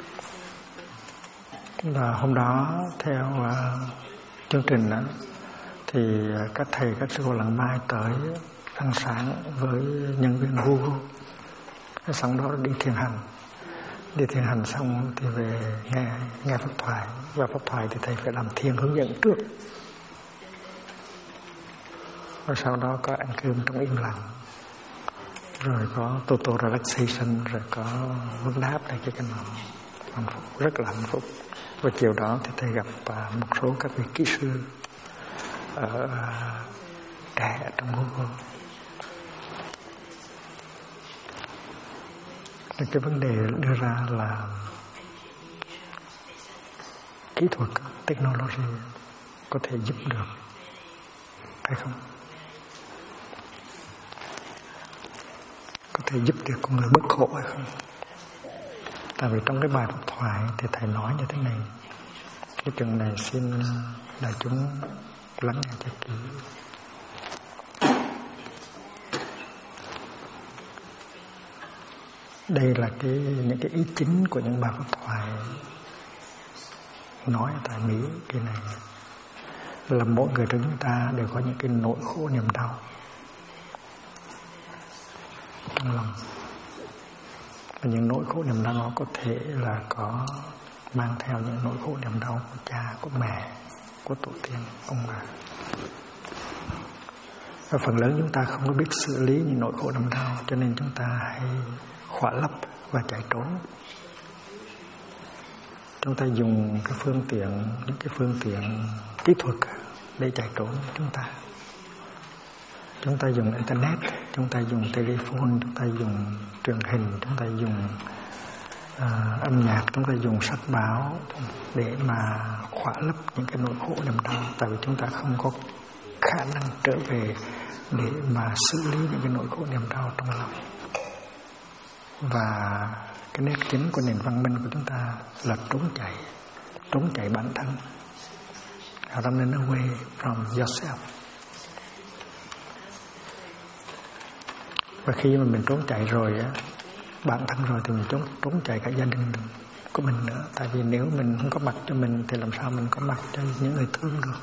Và hôm đó theo chương trình đó, thì các thầy các sư cô Làng Mai tới ăn sáng với nhân viên Google. Xong đó đi thiền hành. Đi thiền hành xong thì về nghe pháp thoại. Và pháp thoại thì thầy phải làm thiền hướng dẫn trước. Và sau đó có ăn cơm trong im lặng. Rồi có total relaxation, rồi có vấn đáp này cái nọ. Hạnh phúc, rất là hạnh phúc. Và chiều đó thì thầy gặp một số các vị kỹ sư ở trẻ trong Google. Cái vấn đề đưa ra là kỹ thuật, technology có thể giúp được hay không? Có thể giúp được con người bất khổ hay không? Tại vì trong cái bài pháp thoại thì thầy nói như thế này. Cái chuyện này xin đại chúng lắng nghe cho kỹ. Đây là những cái ý chính của những bài pháp thoại nói tại Mỹ. Cái này là mỗi người trong chúng ta đều có những cái nỗi khổ niềm đau trong lòng. Và những nỗi khổ niềm đau nó có thể là có mang theo những nỗi khổ niềm đau của cha, của mẹ, của tổ tiên, ông bà. Và phần lớn chúng ta không có biết xử lý những nỗi khổ niềm đau, cho nên chúng ta hay khỏa lấp và chạy trốn. Chúng ta dùng những cái phương tiện kỹ thuật để chạy trốn chúng ta. Chúng ta dùng internet, chúng ta dùng telephone, chúng ta dùng truyền hình, chúng ta dùng âm nhạc, chúng ta dùng sách báo để mà khỏa lấp những cái nỗi khổ niềm đau. Tại vì chúng ta không có khả năng trở về để mà xử lý những cái nỗi khổ niềm đau trong lòng. Và cái nét chính của nền văn minh của chúng ta là trốn chạy bản thân, running away from yourself. Và khi mà mình trốn chạy rồi á, bản thân rồi thì mình trốn chạy cả gia đình của mình nữa. Tại vì nếu mình không có mặt cho mình thì làm sao mình có mặt cho những người thương được.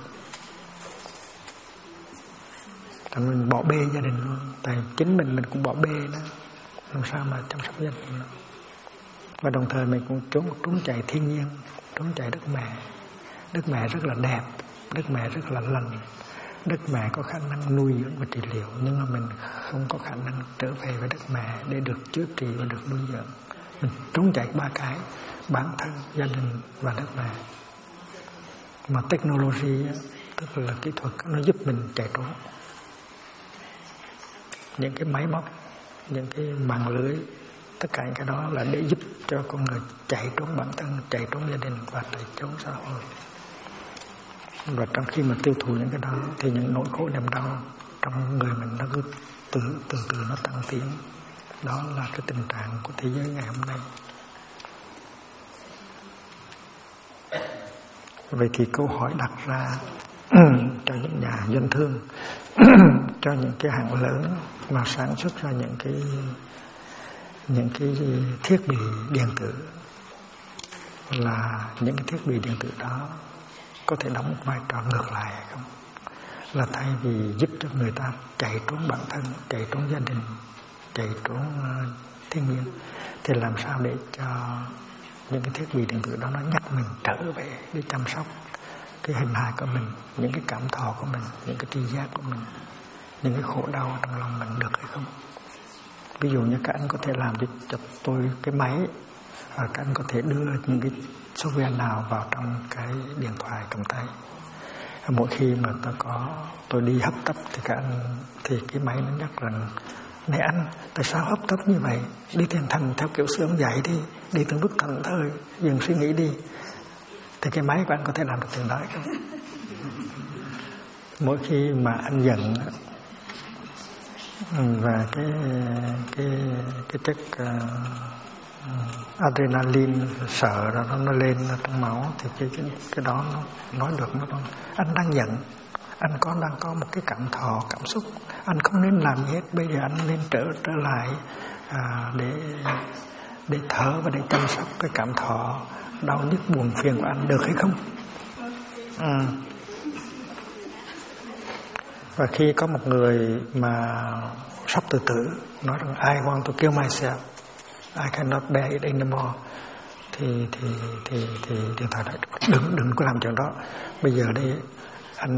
Tại mình bỏ bê gia đình luôn. Tại chính mình cũng bỏ bê đó. Làm sao mà chăm sóc gia đình nữa. Và đồng thời mình cũng trốn chạy thiên nhiên, trốn chạy đất mẹ. Đất mẹ rất là đẹp, đất mẹ rất là lành. Đất mẹ có khả năng nuôi dưỡng và trị liệu, nhưng mà mình không có khả năng trở về với đất mẹ để được chữa trị và được nuôi dưỡng. Mình trốn chạy ba cái: bản thân, gia đình và đất mẹ. Mà technology, tức là kỹ thuật, nó giúp mình chạy trốn. Những cái máy móc, những cái mạng lưới, tất cả những cái đó là để giúp cho con người chạy trốn bản thân, chạy trốn gia đình và chạy trốn xã hội. Và trong khi mà tiêu thụ những cái đó thì những nỗi khổ niềm đau trong người mình nó cứ từ từ nó tăng tiến. Đó là cái tình trạng của thế giới ngày hôm nay. Vậy thì câu hỏi đặt ra cho những nhà doanh thương, cho những cái hãng lớn mà sản xuất ra những cái thiết bị điện tử, là những cái thiết bị điện tử đó có thể đóng một vai trò ngược lại hay không? Là thay vì giúp cho người ta chạy trốn bản thân, chạy trốn gia đình, chạy trốn thiên nhiên, thì làm sao để cho những cái thiết bị điện tử đó nó nhắc mình trở về để chăm sóc cái hình hài của mình, những cái cảm thọ của mình, những cái tri giác của mình, những cái khổ đau trong lòng mình được hay không? Ví dụ như các anh có thể làm cho tôi cái máy, và các anh có thể đưa những cái software nào vào trong cái điện thoại cầm tay. Mỗi khi mà tôi đi hấp tấp thì các anh, thì cái máy nó nhắc rằng: này anh, tại sao hấp tấp như vậy? Đi thiền thành theo kiểu xưa ông dạy đi, đi từng bước thảnh thơi, dừng suy nghĩ đi. Thì cái máy của anh có thể làm được chuyện đó không? Mỗi khi mà anh giận và cái chất adrenaline sợ nó lên trong máu, thì cái đó nó nói được, nó anh đang giận, anh đang có một cái cảm xúc, anh không nên làm gì hết. Bây giờ anh nên trở lại để thở và để chăm sóc cái cảm thọ đau nhức buồn phiền của anh, được hay không? Và khi có một người mà sắp tự tử nói rằng I want to kill myself, I cannot bear it anymore, thì điện thoại nói đừng có làm chuyện đó. Bây giờ đây anh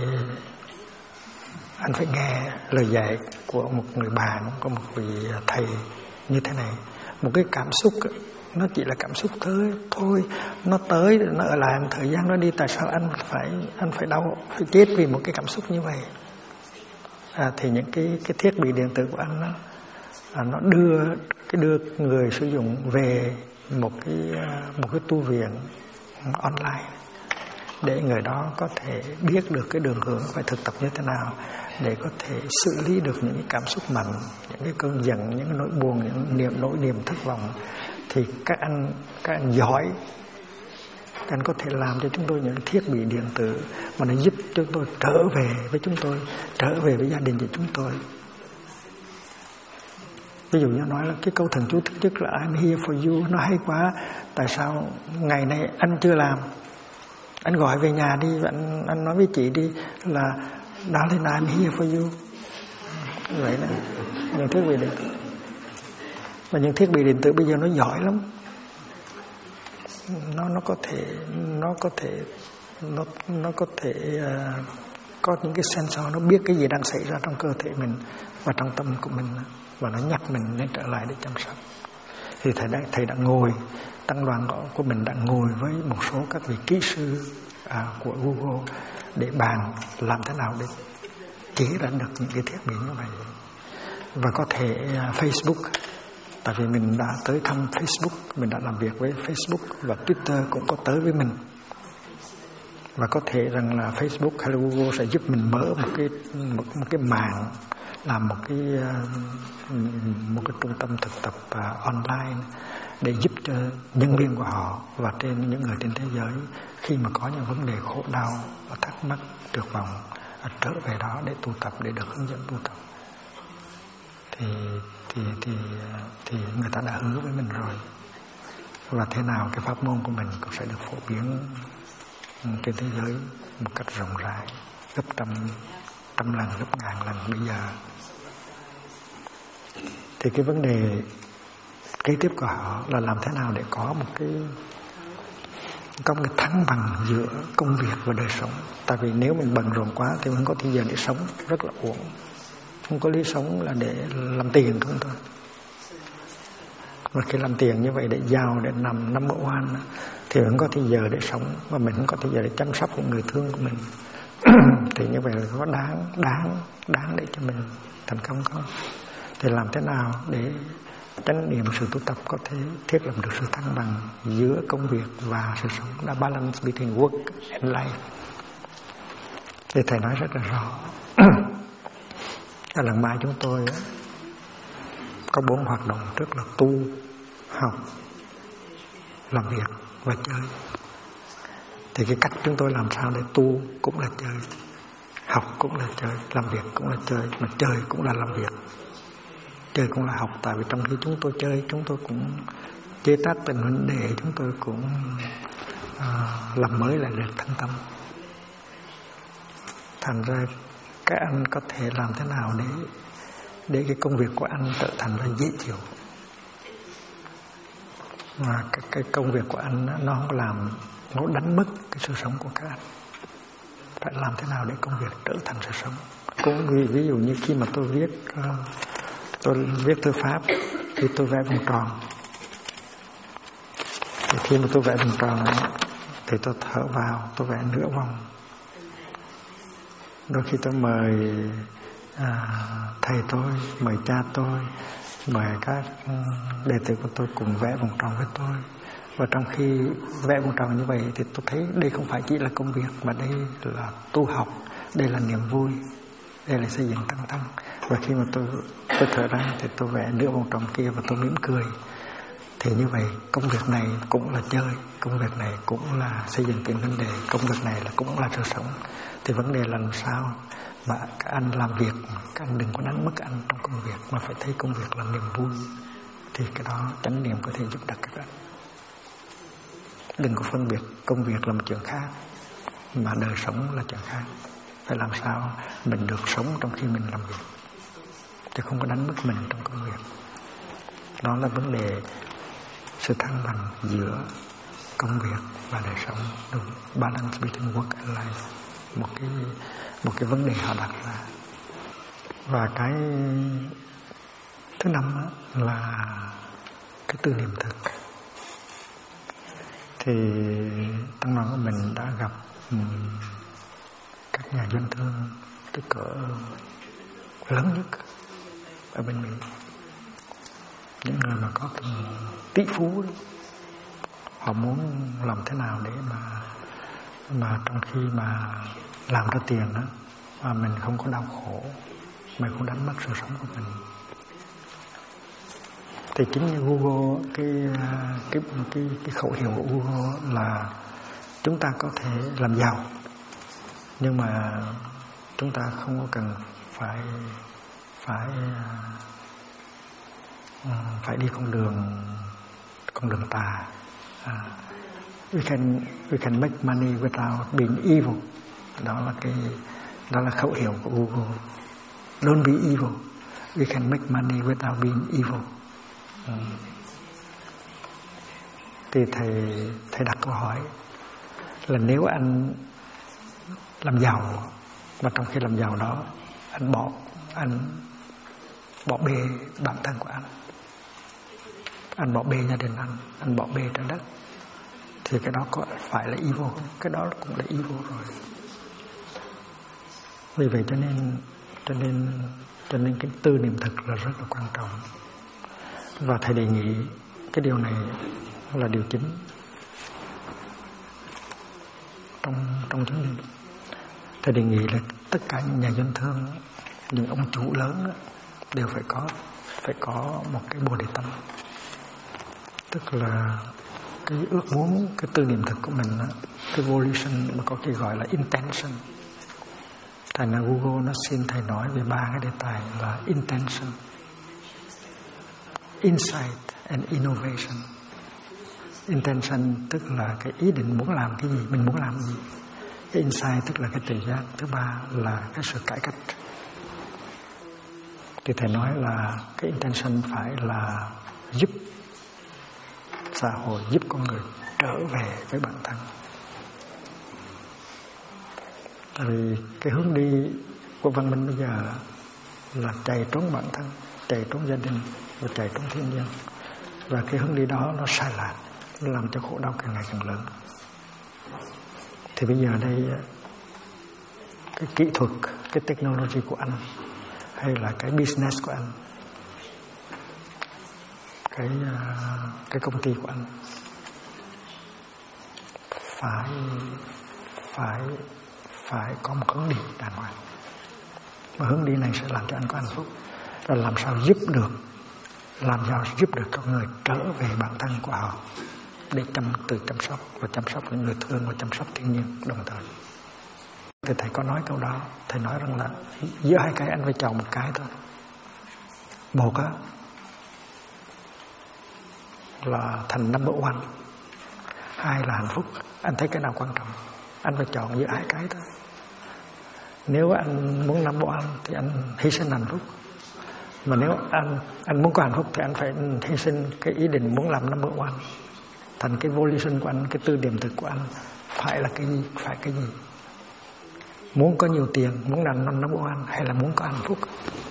phải nghe lời dạy của một người bạn, của một vị thầy như thế này. Một cái cảm xúc nó chỉ là cảm xúc thôi, nó tới nó ở lại thời gian nó đi. Tại sao anh phải đau, phải chết vì một cái cảm xúc như vậy? Thì những cái thiết bị điện tử của anh nó đưa người sử dụng về một cái tu viện online để người đó có thể biết được cái đường hướng phải thực tập như thế nào để có thể xử lý được những cái cảm xúc mạnh, những cái cơn giận, những cái nỗi buồn, những nỗi niềm thất vọng. Thì các anh giỏi, các anh có thể làm cho chúng tôi những thiết bị điện tử mà nó giúp chúng tôi trở về với chúng tôi, trở về với gia đình của chúng tôi. Ví dụ như nói là cái câu thần chú thứ nhất là I'm here for you, nó hay quá. Tại sao ngày nay anh chưa làm? Anh gọi về nhà đi, anh nói với chị đi là darling I'm here for you. Vậy là những thiết bị điện tử. Và những thiết bị điện tử bây giờ nó giỏi lắm. Nó có thể có những cái sensor, nó biết cái gì đang xảy ra trong cơ thể mình và trong tâm của mình, và nó nhắc mình nên trở lại để chăm sóc. Thì thầy đã ngồi tăng đoàn của mình, đã ngồi với một số các vị kỹ sư của Google để bàn làm thế nào để chế ra được những cái thiết bị như vậy. Và có thể Facebook, tại vì mình đã tới thăm Facebook, mình đã làm việc với Facebook, và Twitter cũng có tới với mình. Và có thể rằng là Facebook hay là Google sẽ giúp mình mở một cái mạng, làm một cái trung tâm thực tập online để giúp cho nhân viên của họ và những người trên thế giới khi mà có những vấn đề khổ đau và thắc mắc tuyệt vọng trở về đó để tu tập, để được hướng dẫn tu tập. Thì người ta đã hứa với mình rồi, và thế nào cái pháp môn của mình cũng sẽ được phổ biến trên thế giới một cách rộng rãi, gấp trăm lần, gấp ngàn lần bây giờ. Thì cái vấn đề kế tiếp của họ là làm thế nào để có một cái thăng bằng giữa công việc và đời sống. Tại vì nếu mình bận rộn quá thì mình không có thời giờ để sống, rất là uổng. Không có lý sống là để làm tiền không thôi. Mà khi làm tiền như vậy để giàu, để nằm number one thì mình không có thời giờ để sống, và mình không có thời giờ để chăm sóc những người thương của mình. Thì như vậy là có đáng để cho mình thành công không? Thì làm thế nào để chánh niệm sự tu tập có thể thiết lập được sự thăng bằng giữa công việc và sự sống, là balance between work and life. Thì thầy nói rất là rõ. Ở lần mai chúng tôi có 4 hoạt động, rất là tu, học, làm việc và chơi. Thì cái cách chúng tôi làm sao để tu cũng là chơi, học cũng là chơi, làm việc cũng là chơi, mà chơi cũng là làm việc, chơi cũng là học. Tại vì trong khi chúng tôi chơi, chúng tôi cũng chế tác tình vấn đề, chúng tôi cũng làm mới lại được thân tâm. Thành ra các anh có thể làm thế nào để cái công việc của anh trở thành là dễ chịu, mà cái công việc của anh nó đánh mất cái sự sống của các anh. Phải làm thế nào để công việc trở thành sự sống. Cũng ví dụ như khi mà tôi viết thư pháp thì tôi vẽ vòng tròn. Thì khi mà tôi vẽ vòng tròn thì tôi thở vào, tôi vẽ nửa vòng. Đôi khi tôi mời thầy tôi, mời cha tôi, mời các đệ tử của tôi cùng vẽ vòng tròn với tôi. Và trong khi vẽ vòng tròn như vậy thì tôi thấy đây không phải chỉ là công việc, mà đây là tu học, đây là niềm vui, đây là xây dựng tăng thân. Và khi mà tôi thở ra thì tôi vẽ nửa vòng tròn kia và tôi mỉm cười. Thì như vậy công việc này cũng là chơi, công việc này cũng là xây dựng tiền vấn đề, công việc này là cũng là sự sống. Thì vấn đề là làm sao mà các anh làm việc, các anh đừng có đánh mất anh trong công việc, mà phải thấy công việc là niềm vui. Thì cái đó chánh niệm có thể giúp đỡ các anh. Đừng có phân biệt công việc là một chuyện khác, mà đời sống là chuyện khác. Phải làm sao mình được sống trong khi mình làm việc, chứ không có đánh mất mình trong công việc. Đó là vấn đề sự thăng bằng giữa công việc và đời sống, balance between work and life, một cái vấn đề họ đặt ra. Và cái thứ năm là cái tư niệm thực. Thì tăng đoàn của mình đã gặp các nhà doanh thương cái cỡ lớn nhất ở bên Mỹ, những người mà có tỷ phú đó. Họ muốn làm thế nào để mà trong khi mà làm ra tiền đó, mà mình không có đau khổ, mình không đánh mất sự sống của mình. Thì chính như Google, cái khẩu hiệu của Google là chúng ta có thể làm giàu, nhưng mà chúng ta không có cần phải đi con đường tà. We can make money without being evil. Đó là khẩu hiệu của Google. Don't be evil. We can make money without being evil. Thì thầy đặt câu hỏi là nếu anh làm giàu, mà trong khi làm giàu đó anh bỏ bê bản thân của anh bỏ bê gia đình anh bỏ bê trái đất, thì cái đó có phải là evil không? Cái đó cũng là evil rồi. Vì vậy cho nên cái tư niệm thực là rất là quan trọng. Và thầy đề nghị cái điều này là điều chính trong chánh niệm. Thầy đề nghị là tất cả những nhà doanh thương, những ông chủ lớn đó, đều phải có một cái bồ đề tâm, tức là cái ước muốn, cái tư niệm thực của mình đó, cái volition, mà có cái gọi là intention. Thành ra Google nó xin thầy nói về 3 cái đề tài là intention, insight and innovation. Intention tức là cái ý định muốn làm cái gì, mình muốn làm gì. Cái insight tức là cái tự giác. Thứ ba là cái sự cải cách. Thì thầy nói là cái intention phải là giúp xã hội, giúp con người trở về với bản thân. Tại vì cái hướng đi của văn minh bây giờ là chạy trốn bản thân, chạy trốn gia đình và chạy trốn thiên nhiên. Và cái hướng đi đó nó sai lạc, nó làm cho khổ đau càng ngày càng lớn. Thì bây giờ đây cái kỹ thuật, cái technology của anh, hay là cái business của anh, cái công ty của anh phải có một hướng đi đàng hoàng. Và hướng đi này sẽ làm cho anh có hạnh phúc. Và làm sao giúp được con người trở về bản thân của họ, để chăm sóc những người thương và chăm sóc thiên nhiên đồng thời. Thì thầy có nói câu đó, thầy nói rằng là giữa hai cái anh phải chọn một cái thôi. Một á là thành number one, hai là hạnh phúc. Anh thấy cái nào quan trọng, anh phải chọn giữa hai cái thôi. Nếu anh muốn number one thì anh hy sinh hạnh phúc, mà nếu anh muốn có hạnh phúc thì anh phải hy sinh cái ý định muốn làm number one. Thành cái volition của anh, cái tư điểm thực của anh phải là cái gì, phải cái gì. Muốn có nhiều tiền, muốn làm number one, hay là muốn có hạnh phúc.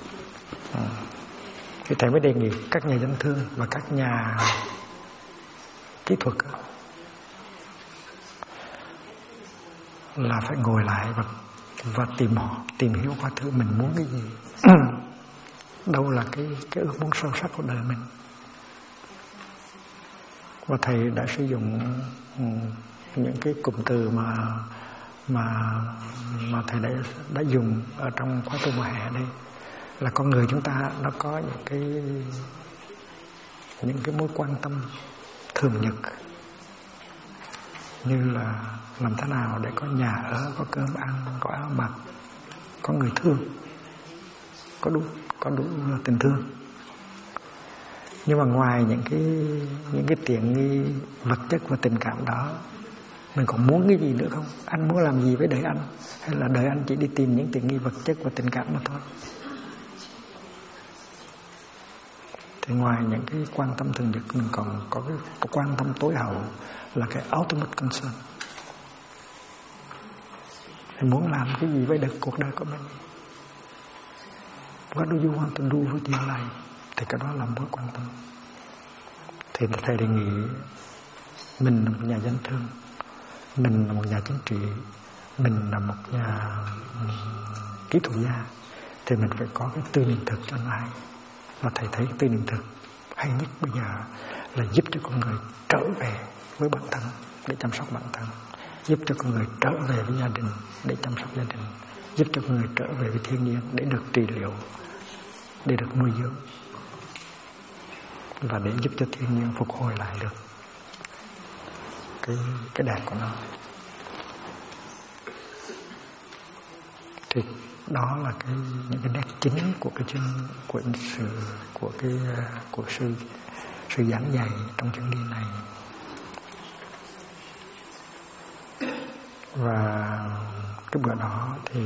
Thì thầy mới đề nghị các nhà doanh thương và các nhà kỹ thuật là phải ngồi lại và tìm hiểu qua thứ mình muốn cái gì. Đâu là cái ước muốn sâu sắc của đời mình. Và thầy đã sử dụng những cái cụm từ mà thầy đã dùng ở trong khóa tu mùa hè đây, là con người chúng ta nó có những những cái mối quan tâm thường nhật, như là làm thế nào để có nhà ở, có cơm ăn, có áo mặc, có người thương, có đủ tình thương. Nhưng mà ngoài những cái tiện nghi vật chất và tình cảm đó, mình còn muốn cái gì nữa không? Anh muốn làm gì với đời anh? Hay là đời anh chỉ đi tìm những tiện nghi vật chất và tình cảm mà thôi? Thì ngoài những cái quan tâm thường nhật, mình còn có cái quan tâm tối hậu là cái ultimate concern. Mình muốn làm cái gì với cuộc đời của mình? What do you want to do with your life? Thì cái đó là mối quan tâm. Thì thầy đề nghị mình là một nhà doanh thương, mình là một nhà chính trị, mình là một nhà kỹ thuật gia, thì mình phải có cái tư niệm thực cho nó hay. Và thầy thấy tư niệm thực hay nhất bây giờ là giúp cho con người trở về với bản thân để chăm sóc bản thân, giúp cho con người trở về với gia đình để chăm sóc gia đình, giúp cho con người trở về với thiên nhiên để được trị liệu, để được nuôi dưỡng, và để giúp cho thiên nhiên phục hồi lại được cái đẹp của nó. Thì đó là những cái nét chính của cái sự giảng dạy trong chuyến đi này. Và cái bữa đó thì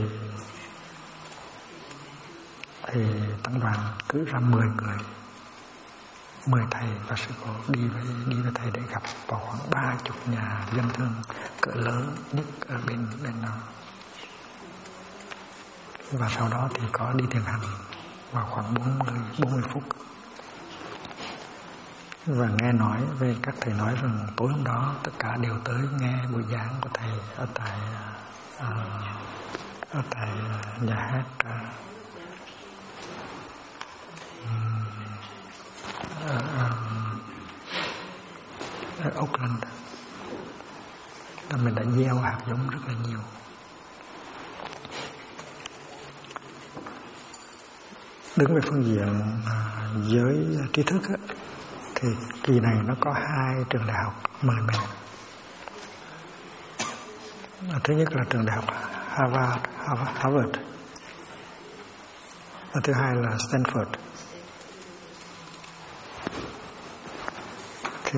tăng đoàn cứ ra 10 người, 10 thầy và sư cô đi với thầy để gặp vào khoảng 30 nhà dân thương cỡ lớn nhất ở bên đó. Và sau đó thì có đi thiền hành vào khoảng 40 phút. Và nghe nói về các thầy nói rằng tối hôm đó tất cả đều tới nghe buổi giảng của thầy ở tại nhà hát ở Auckland. Mình đã gieo hạt giống rất là nhiều. Đứng về phương diện giới trí thức thì kỳ này nó có 2 trường đại học mời mình. Thứ nhất là trường đại học Harvard, và thứ hai là Stanford. Thì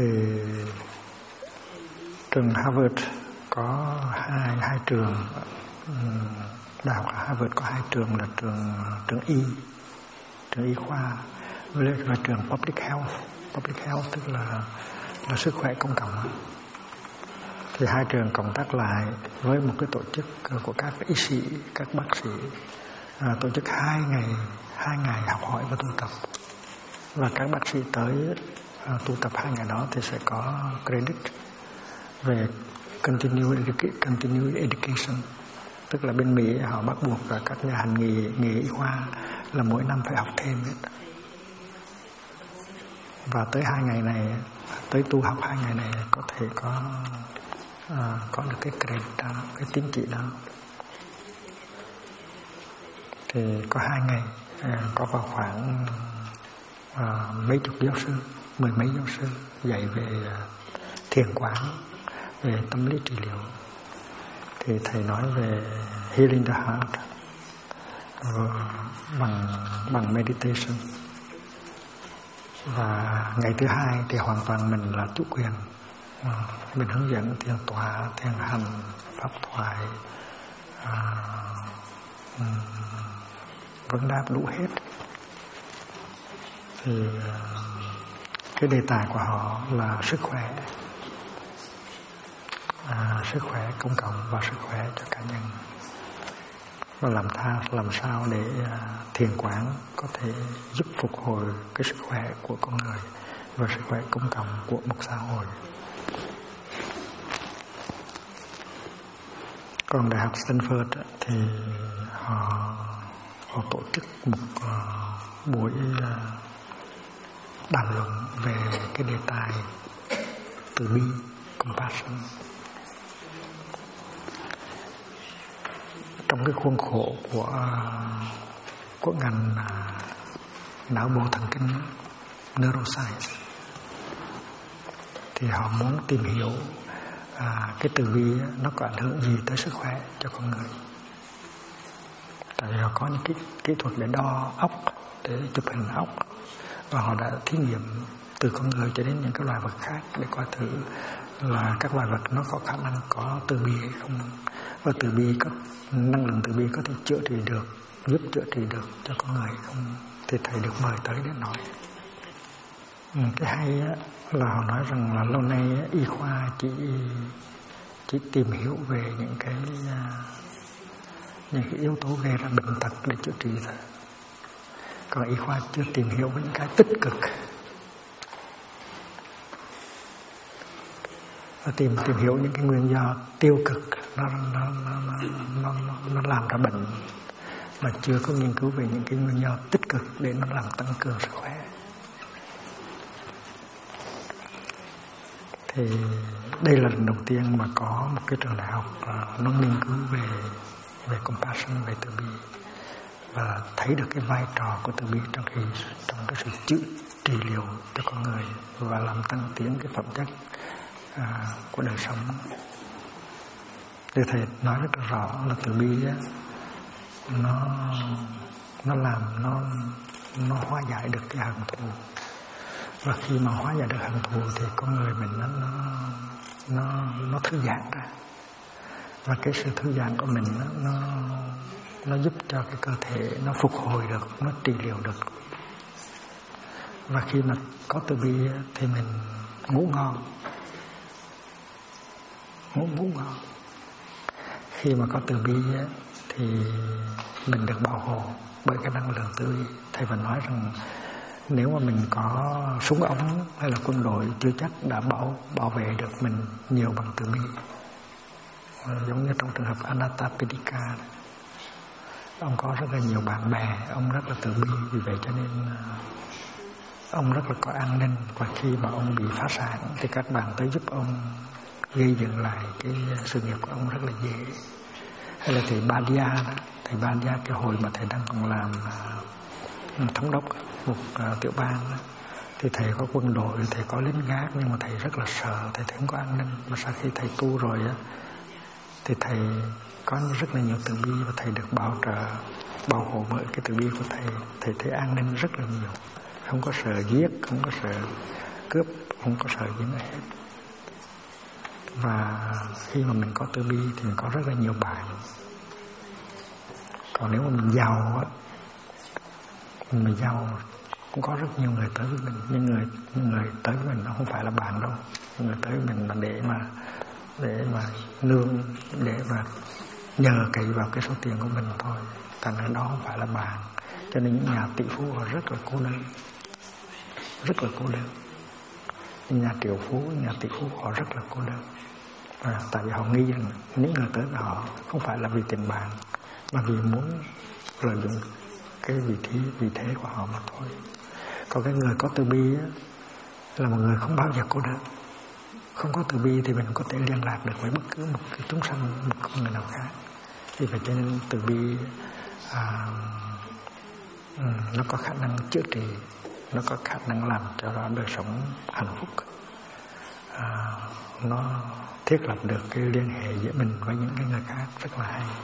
trường Harvard có hai trường, đại học Harvard có 2 trường là trường y khoa, với lại là trường public health tức là sức khỏe công cộng. Thì 2 trường cộng tác lại với một cái tổ chức của các y sĩ, các bác sĩ, tổ chức 2 ngày học hỏi và tu tập. Và các bác sĩ tới tu tập 2 ngày đó thì sẽ có credit về continuing education, tức là bên Mỹ họ bắt buộc các nhà hành nghề y khoa là mỗi năm phải học thêm hết. Và tới 2 ngày này, tới tu học 2 ngày này có thể có được cái credit đó, cái tín chỉ đó. Thì có 2 ngày có vào khoảng mấy chục giáo sư, 10 mấy giáo sư dạy về thiền quán, về tâm lý trị liệu. Thì thầy nói về healing the heart bằng meditation. Và ngày thứ 2 thì hoàn toàn mình là chủ quyền. Mình hướng dẫn thiền tọa, thiền hành, pháp thoại, vấn đáp đủ hết. Thì cái đề tài của họ là sức khỏe công cộng và sức khỏe cho cá nhân, và làm sao để thiền quán có thể giúp phục hồi cái sức khỏe của con người và sức khỏe công cộng của một xã hội. Còn đại học Stanford thì họ tổ chức một buổi bàn luận về cái đề tài từ bi, compassion. Trong cái khuôn khổ của ngành não bộ thần kinh, neuroscience, thì họ muốn tìm hiểu cái từ bi nó có ảnh hưởng gì tới sức khỏe cho con người. Tại vì họ có những cái kỹ thuật để đo óc, để chụp hình óc, và họ đã thí nghiệm từ con người cho đến những cái loài vật khác để coi thử là các loài vật nó có khả năng có từ bi hay không, và từ bi có năng lượng từ bi có thể chữa trị được, giúp chữa trị được cho con người không. Thì thầy được mời tới để nói. Cái hay là họ nói rằng là lâu nay y khoa chỉ tìm hiểu về những cái yếu tố gây ra bệnh tật để chữa trị thôi, còn y khoa chưa tìm hiểu những cái tích cực, và tìm hiểu những cái nguyên do tiêu cực nó làm ra bệnh, mà chưa có nghiên cứu về những cái nguyên do tích cực để nó làm tăng cường sức khỏe. Thì đây là lần đầu tiên mà có một cái trường đại học nó nghiên cứu về compassion, về từ bi, và thấy được cái vai trò của từ bi trong cái sự trị liệu cho con người và làm tăng tiến cái phẩm chất của đời sống. Thì thầy nói rất là rõ là từ bi nó làm nó hóa giải được cái hận thù, và khi mà hóa giải được hận thù thì con người mình nó thư giãn ra, và cái sự thư giãn của mình nó giúp cho cái cơ thể nó phục hồi được, nó trị liệu được. Và khi mà có từ bi thì mình ngủ ngon. Khi mà có từ bi thì mình được bảo hộ bởi cái năng lượng từ bi. Thầy vẫn nói rằng nếu mà mình có súng ống hay là quân đội chưa chắc đã bảo vệ được mình nhiều bằng từ bi. Giống như trong trường hợp Anathapindika, ông có rất là nhiều bạn bè, ông rất là từ bi, vì vậy cho nên ông rất là có an ninh, và khi mà ông bị phá sản thì các bạn tới giúp ông gây dựng lại cái sự nghiệp của ông rất là dễ. Hay là thầy Badia đó, thầy Badia cái hồi mà thầy đang còn làm thống đốc một tiểu bang đó, thì thầy có quân đội, thầy có lính gác, nhưng mà thầy rất là sợ, thầy không có an ninh. Mà sau khi thầy tu rồi á thì thầy có rất là nhiều từ bi, và thầy được bảo trợ, bảo hộ bởi cái từ bi của thầy. Thầy thấy an ninh rất là nhiều, không có sợ giết, không có sợ cướp, không có sợ gì nữa hết. Và khi mà mình có từ bi thì mình có rất là nhiều bạn. Còn nếu mà mình giàu á, mình giàu cũng có rất nhiều người tới với mình, nhưng người tới với mình nó không phải là bạn đâu. Người tới với mình là để mà nương, để mà nhờ cậy vào cái số tiền của mình thôi. Thành ra đó không phải là bạn. Cho nên những nhà tỷ phú họ rất là cô đơn, rất là cô đơn. Những nhà triệu phú, nhà tỷ phú họ rất là cô đơn. Tại vì họ nghĩ rằng những người tới với họ không phải là vì tiền bạc, mà vì muốn lợi dụng cái vị thế của họ mà thôi. Còn cái người có từ bi á, là một người không bao giờ cô đơn. Không có từ bi thì mình có thể liên lạc được với bất cứ một cái chúng sanh, một con người nào khác. Vì vậy cho nên từ bi nó có khả năng chữa trị, nó có khả năng làm cho đời sống hạnh phúc. Nó thiết lập được cái liên hệ giữa mình với những cái người khác rất là hay.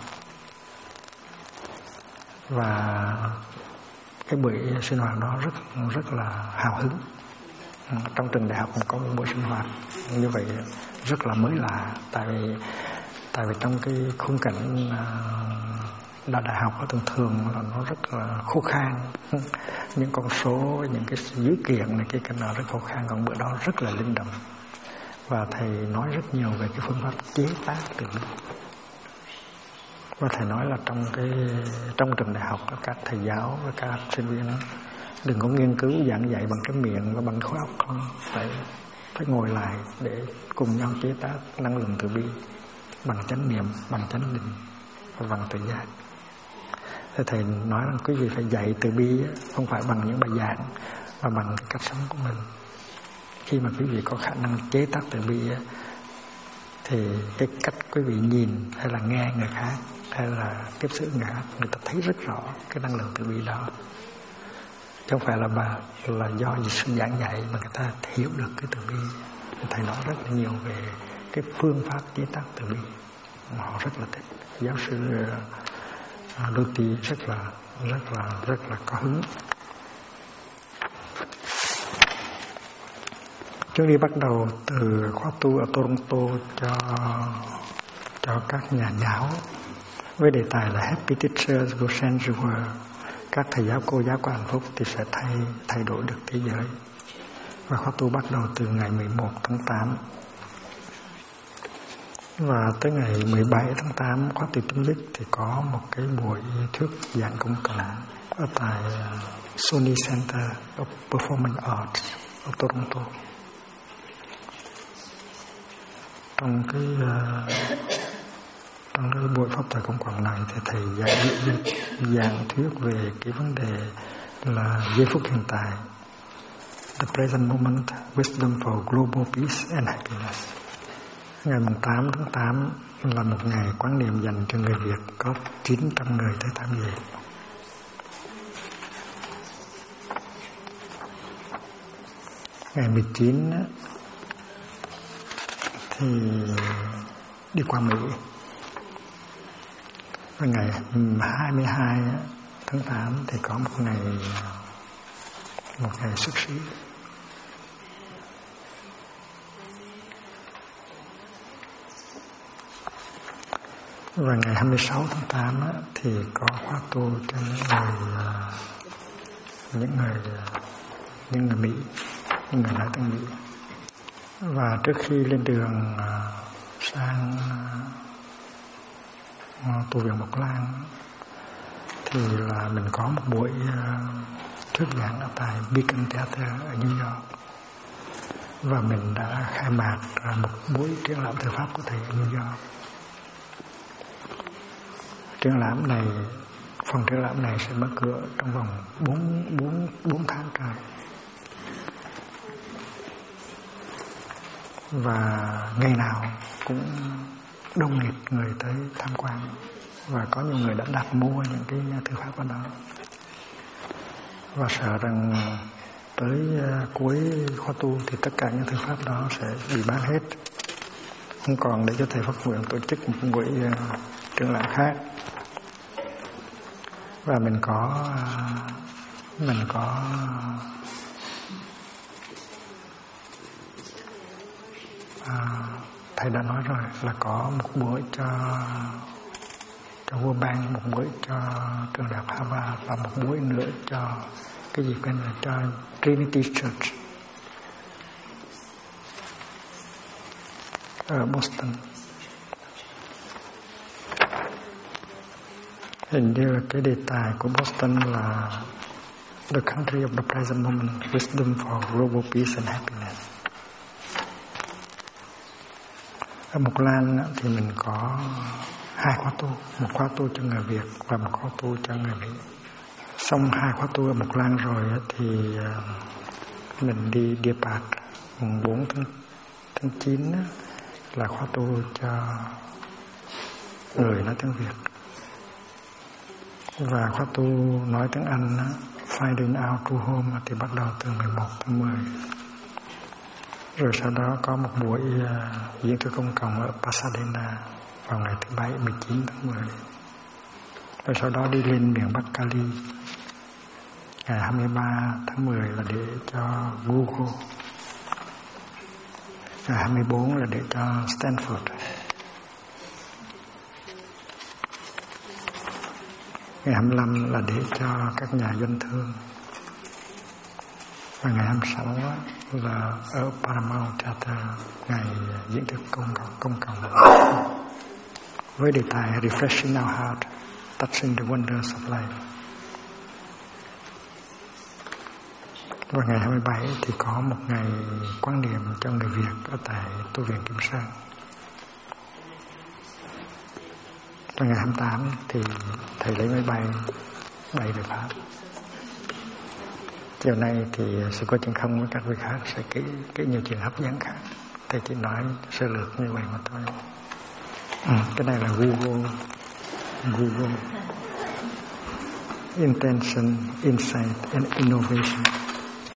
Và cái buổi sinh hoạt đó rất là hào hứng. Trong trường đại học cũng có một buổi sinh hoạt như vậy rất là mới lạ, tại vì trong cái khung cảnh đại học đó thường là nó rất là khô khan, những con số, những cái dữ kiện này cái nào rất khô khan, còn bữa đó rất là linh động. Và thầy nói rất nhiều về cái phương pháp chế tác từ bi. Và thầy nói là trong trường đại học các thầy giáo và các sinh viên đó, đừng có nghiên cứu giảng dạy bằng cái miệng và bằng khối óc không, phải ngồi lại để cùng nhau chế tác năng lượng từ bi bằng chánh niệm, bằng chánh định và bằng tự giác. Thì thầy nói rằng quý vị phải dạy từ bi không phải bằng những bài giảng, mà bằng cái cách sống của mình. Khi mà quý vị có khả năng chế tác từ bi thì cái cách quý vị nhìn hay là nghe người khác hay là tiếp xúc người khác, người ta thấy rất rõ cái năng lượng từ bi đó. Chứ không phải là do sự giảng dạy mà người ta hiểu được cái từ bi. Thầy nói rất là nhiều về cái phương pháp chế tác từ bi, họ rất là thích. Giáo sư Doti rất là có hứng. Chúng đi bắt đầu từ khóa tu ở Toronto cho các nhà giáo với đề tài là Happy Teachers Will Change the World. Các thầy giáo cô giáo có hạnh phúc thì sẽ thay đổi được thế giới. Và khóa tu bắt đầu từ ngày 11 tháng 8 và tới ngày 17 tháng 8 khóa tu Tâm Linh thì có một cái buổi thuyết giảng công cộng ở tại Sony Center of Performing Arts ở Toronto. Trong cái buổi pháp thoại công cộng này thì thầy giảng thuyết về cái vấn đề là giây phút hiện tại, the present moment, wisdom for global peace and happiness. Ngày 8 tháng 8 là một ngày quán niệm dành cho người Việt, có 900 người tới tham dự. Ngày 19 thì đi qua Mỹ. Và ngày 22 tháng 8 thì có một ngày xuất sĩ. Và ngày 26 tháng 8 thì có khóa tu cho những người Mỹ, những người nói tiếng Mỹ. Và trước khi lên đường sang tu viện Mộc Lan thì là mình có một buổi thuyết giảng ở tại Beacon Theater ở New York. Và mình đã khai mạc một buổi triển lãm thư pháp của thầy ở New York. Phòng triển lãm này sẽ mở cửa trong vòng 4 tháng trời. Và ngày nào cũng đông nghịt người tới tham quan. Và có nhiều người đã đặt mua những cái thư pháp ở đó. Và sợ rằng tới cuối khóa tu thì tất cả những thư pháp đó sẽ bị bán hết, không còn để cho thầy Pháp Nguyện tổ chức một buổi triển lãm khác. Và mình có thầy đã nói rồi là có một buổi cho World Bank, một buổi cho trường đại học Harvard và một buổi nữa cho cái gì quên là cho Trinity Church ở Boston. Hình như là cái đề tài của Boston là The Country of the Present Moment, Wisdom for Global Peace and Happiness. Ở Mộc Lan thì mình có 2 khóa tu, một khóa tu cho người Việt và một khóa tu cho người Mỹ. Xong 2 khóa tu ở Mộc Lan rồi thì mình đi Địa Bạt mùng 4 tháng 9 là khóa tu cho người nói tiếng Việt. Và khóa tu nói tiếng Anh Finding Out True Home thì bắt đầu từ 11 tháng 10. Rồi sau đó có một buổi diễn thuyết công cộng ở Pasadena vào ngày thứ Bảy 19 tháng 10. Rồi sau đó đi lên miền Bắc Cali ngày 23 tháng 10 là để cho Google. Ngày 24 là để cho Stanford. Ngày 25 là để cho các nhà doanh thương. Và ngày 26 là ở Paramount Theater, ngày diễn thuyết công cộng với đề tài Refreshing Our Heart, Touching the Wonders of Life. Và ngày 27 thì có một ngày quán niệm cho người Việt ở tại tu viện Kim Sơn. Và ngày 28 thì thầy lấy máy bay về Pháp. Chiều nay thì sự có chân không với các vị khác sẽ kỹ nhiều chuyện hấp dẫn khác. Thầy chỉ nói sơ lược như vậy mà thôi. Cái này là Google Intention, Insight and Innovation.